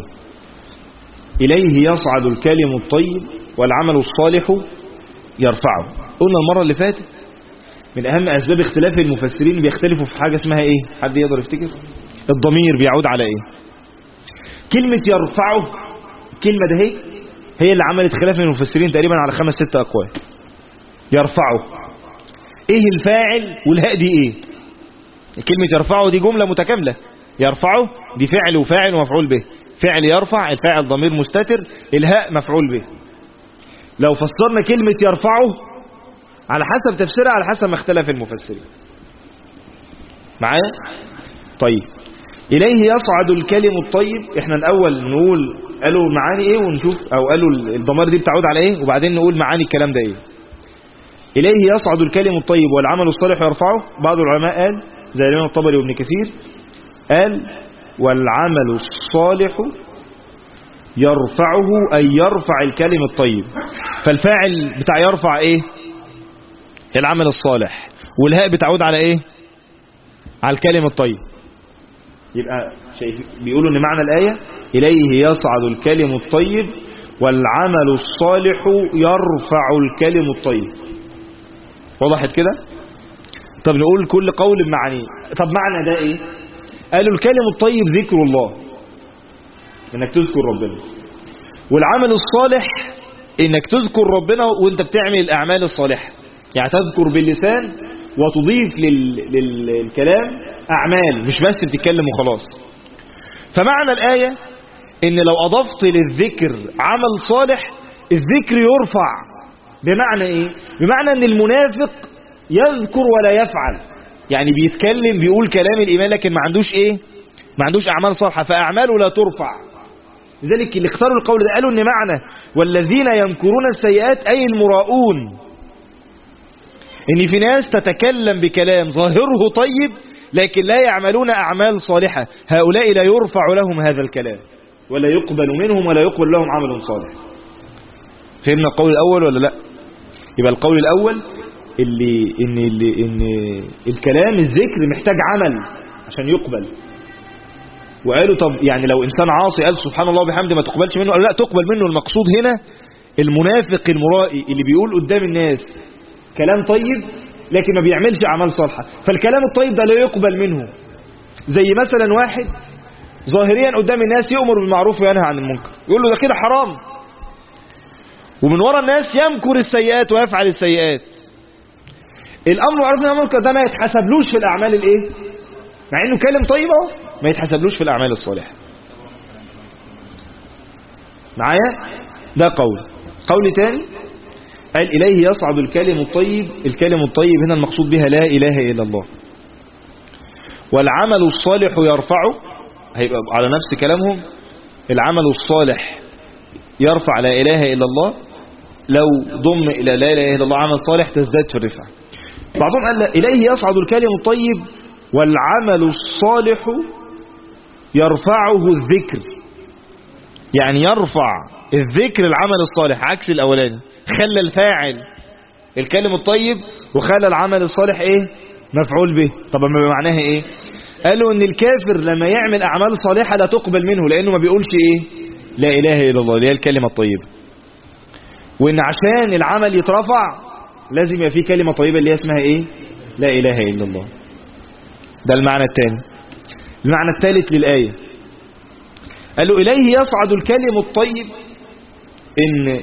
إليه يصعد الكلم الطيب والعمل الصالح يرفعه. قلنا المرة اللي فاتت من أهم أسباب اختلاف المفسرين بيختلفوا في حاجة اسمها إيه؟ حد يقدر يفتكر؟ الضمير بيعود على إيه؟ كلمة يرفعه، كلمة ده هي اللي عملت خلاف من المفسرين تقريبا على 5-6 أقوال. يرفعه إيه الفاعل والهاء دي إيه؟ كلمة يرفعه دي جملة متكاملة، يرفعه دي فعل وفاعل ومفعول به. فعل يرفع، الفاعل ضمير مستتر، الهاء مفعول به. لو فسرنا كلمة يرفعه على حسب تفسيرها على حسب ما اختلف المفسرين. معايا؟ طيب إليه يصعد الكلم الطيب، احنا الأول نقول قالوا معاني ايه ونشوف، او قالوا الضمائر دي بتعود على ايه، وبعدين نقول معاني الكلام ده ايه. إليه يصعد الكلم الطيب والعمل الصالح يرفعه. بعض العلماء قال زي الإمام الطبري وابن كثير قال والعمل الصالح يرفعه، أي يرفع الكلم الطيب. فالفاعل بتاع يرفع ايه؟ العمل الصالح، والهاء بتعود على ايه؟ على الكلم الطيب. يبقى بيقولوا ان معنى الآية إليه يصعد الكلم الطيب والعمل الصالح يرفع الكلم الطيب. وضحت كده؟ طب نقول كل قول بمعنى. طب معنى ده ايه؟ قالوا الكلم الطيب ذكر الله، انك تذكر ربنا، والعمل الصالح انك تذكر ربنا وانت بتعمل الاعمال الصالحة، يعني تذكر باللسان وتضيف للكلام اعمال، مش بس بتتكلم وخلاص. فمعنى الآية ان لو اضفت للذكر عمل صالح الذكر يرفع. بمعنى ايه؟ بمعنى ان المنافق يذكر ولا يفعل، يعني بيتكلم بيقول كلام الإيمان لكن ما عندوش ايه؟ ما عندوش اعمال صالحة، فاعماله لا ترفع. لذلك اللي اختاروا القول ده قالوا ان معنى والذين يمكرون السيئات اي المراؤون، ان في ناس تتكلم بكلام ظاهره طيب لكن لا يعملون اعمال صالحة، هؤلاء لا يرفع لهم هذا الكلام ولا يقبل منهم ولا يقبل لهم عمل صالح. فهمنا القول الاول ولا لا؟ يبقى القول الاول ان الكلام الذكر محتاج عمل عشان يقبل. وقالوا طب يعني لو انسان عاصي قال سبحان الله وبحمده ما تقبلش منه؟ قالوا لا تقبل منه. المقصود هنا المنافق المرائي اللي بيقول قدام الناس كلام طيب لكن ما بيعملش اعمال صالحه، فالكلام الطيب ده لا يقبل منه. زي مثلا واحد ظاهريا قدام الناس يأمر بالمعروف وينهى عن المنكر، يقول له ده كده حرام، ومن وراء الناس يمكر السيئات ويفعل السيئات. الامر بالمعروف والنهي عن المنكر ده ما يتحسبلوش في الاعمال الايه، مع انه كلام طيب اهو، ما يتحسبلوش في الاعمال الصالحه. معايا؟ ده قول تاني قال إليه يصعد الكلم الطيب. الكلم الطيب هنا المقصود بها لا إله إلا الله. والعمل الصالح يرفعه، هيبقى على نفس كلامهم، العمل الصالح يرفع لا إله إلا الله، لو ضم إلى لا إله إلا الله عمل صالح تزداد في الرفع. بعضهم قال لا، إليه يصعد الكلم الطيب والعمل الصالح يرفعه الذكر، يعني يرفع الذكر العمل الصالح، عكس الأولاني خلى الفاعل الكلم الطيب وخلى العمل الصالح ايه، مفعول به. طب ما معناها ايه؟ قالوا ان الكافر لما يعمل اعمال صالحة لا تقبل منه لانه ما بيقولش ايه، لا اله الا الله اللي هي الكلمة الطيبة، وان عشان العمل يترفع لازم يبقى فيه كلمة طيبة اللي هي اسمها ايه، لا اله الا الله. ده المعنى الثاني. المعنى الثالث للآية قالوا إليه يصعد الكلم الطيب، ان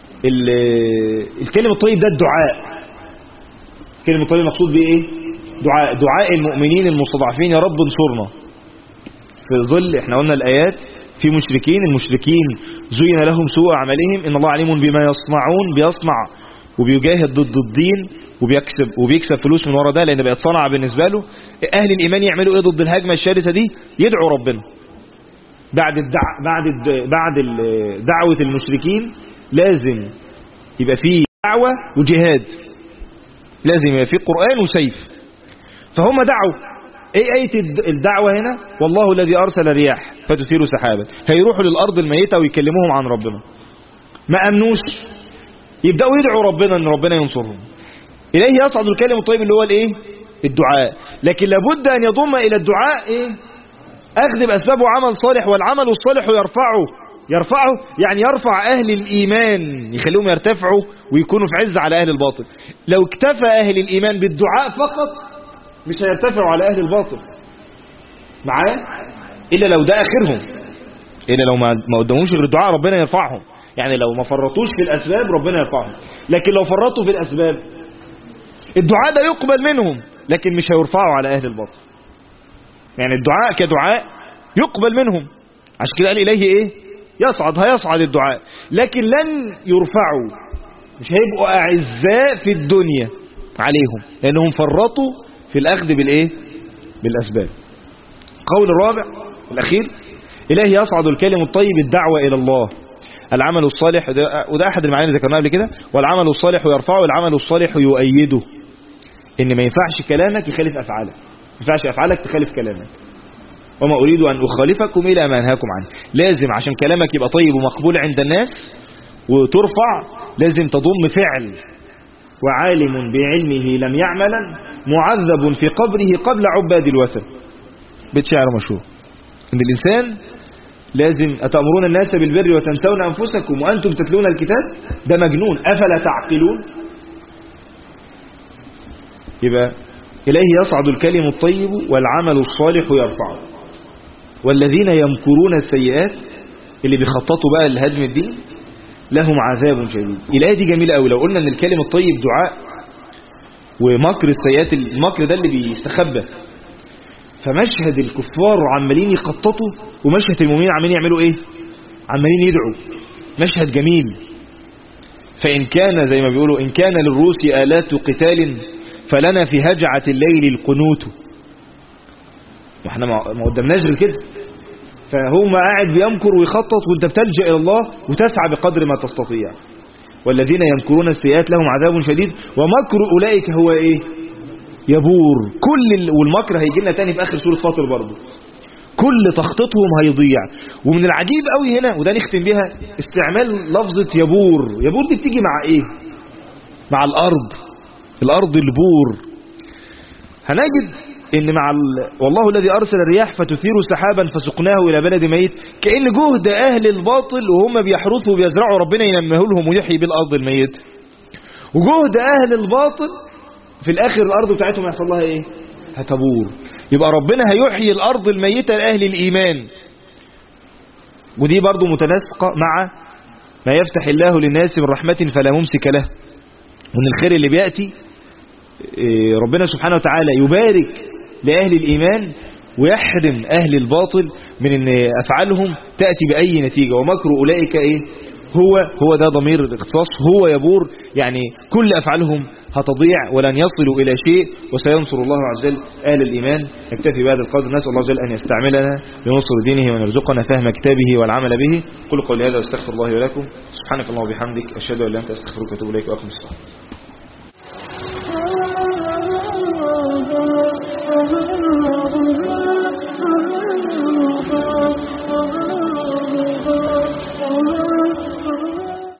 الكلم الطيب ده الدعاء. الكلم الطيب مقصود به ايه، دعاء المؤمنين المستضعفين، يا رب انصرنا. في ظل احنا قلنا الآيات في مشركين، المشركين زين لهم سوء عملهم، ان الله عليم بما يصنعون، بيصنع وبيجاهد ضد الدين وبيكسب فلوس من ورا ده لان بقت صنعة بالنسبة له. اهل الايمان يعملوا ايه ضد الهجمة الشرسة دي؟ يدعوا ربنا. بعد دعوة المشركين لازم يبقى فيه دعوة وجهاد، لازم يبقى فيه قرآن وسيف. فهم دعوا ايه آية الدعوة هنا؟ والله الذي أرسل رياح فتثير سحابا. هيروحوا للأرض الميتة ويكلموهم عن ربنا، ما أمنوش يبدأوا يدعوا ربنا ان ربنا ينصرهم. إليه يصعد الكلم الطيب اللي هو الايه، الدعاء. لكن لابد أن يضم إلى الدعاء ايه، أخذ بأسبابه عمل صالح، والعمل الصالح يرفعه يعني يرفع أهل الإيمان، يخليهم يرتفعوا ويكونوا في عز على أهل الباطل. لو اكتفى أهل الإيمان بالدعاء فقط مش هيرتفعوا على أهل الباطل معايا، إلا لو ده آخرهم، إلا لو ما قدموش غير الدعاء ربنا يرفعهم. يعني لو ما فرطوش في الأسباب ربنا يرفعهم، لكن لو فرطوا في الأسباب الدعاء ده يقبل منهم لكن مش هيرفعوا على أهل الباطل. يعني الدعاء كدعاء يقبل منهم، عشان كده قال إليه إيه، هيصعد الدعاء، لكن لن يرفعوا، مش هيبقوا أعزاء في الدنيا عليهم لأنهم فرطوا في الأخذ بالإيه، بالأسباب. قول الرابع الأخير إليه يصعد الكلم الطيب الدعوة إلى الله، العمل الصالح، وده أحد المعاني اللي ذكرناها قبل كده، والعمل الصالح يرفعه، العمل الصالح يؤيده. إن ما ينفعش كلامك يخالف أفعالك، ما ينفعش أفعالك تخالف كلامك. وما أريد أن أخالفكم إلى ما أنهاكم عنه. لازم عشان كلامك يبقى طيب ومقبول عند الناس وترفع لازم تضم فعل. وعالم بعلمه لم يعملا معذب في قبره قبل عباد الوثن. بيت شعر مشهور إن الإنسان لازم أتأمرون الناس بالبر وتنسون أنفسكم وأنتم تتلون الكتاب، ده مجنون، أفلا تعقلون. يبقى إليه يصعد الكلم الطيب والعمل الصالح يرفعه، والذين يمكرون السيئات اللي بيخططوا بقى لهدم الدين لهم عذاب شديد. الآية دي جميلة قوي. لو قلنا ان الكلم الطيب دعاء ومكر السيئات المكر ده اللي بيستخبى، فمشهد الكفار عمالين يخططوا ومشهد المؤمنين عمالين يعملوا ايه، عمالين يدعوا، مشهد جميل. فإن كان زي ما بيقولوا إن كان للروس آلات قتال فلنا في هجعة الليل القنوت. احنا ما قدمناش غير كده، فهو قاعد بيمكر ويخطط، وانت بتلجأ الى الله وتسعى بقدر ما تستطيع. والذين يمكرون السيئات لهم عذاب شديد ومكر اولئك هو ايه؟ يبور. والمكر هيجي لنا تاني في اخر سورة فاطر برضه. كل تخطيطهم هيضيع. ومن العجيب قوي هنا، وده نختم بها، استعمال لفظة يبور. يبور دي بتيجي مع ايه؟ مع الارض البور. هنجد ان والله الذي ارسل الرياح فتثير سحابا فسقناه الى بلد ميت، كأن جهد اهل الباطل وهم بيحرثوا وبيزرعوا ربنا ينميه لهم ويحيي بالارض الميت، وجهد اهل الباطل في الاخر الارض بتاعتهم يحصل لها ايه؟ هتبور. يبقى ربنا هيحيي الارض الميتة لاهل الايمان. ودي برضو متناسقة مع ما يفتح الله للناس من رحمة فلا ممسك له. ومن الخير اللي بيأتي ربنا سبحانه وتعالى يبارك لأهل الإيمان ويحرم أهل الباطل من أن أفعالهم تأتي بأي نتيجة. ومكر أولئك إيه؟ هو ده ضمير الاختصاص، هو يبور، يعني كل أفعالهم هتضيع ولن يصلوا إلى شيء، وسينصر الله عز وجل أهل الإيمان. نكتفي بهذا القدر، نسأل الله عز وجل أن يستعملنا لنصر دينه وأن يرزقنا فهم كتابه والعمل به. قل قولي هذا واستغفر الله ولكم. سبحانك اللهم وبحمدك، أشهد أن لا إله إلا أنت، أستغفرك وأتوب إليك، وأقم الصلاة.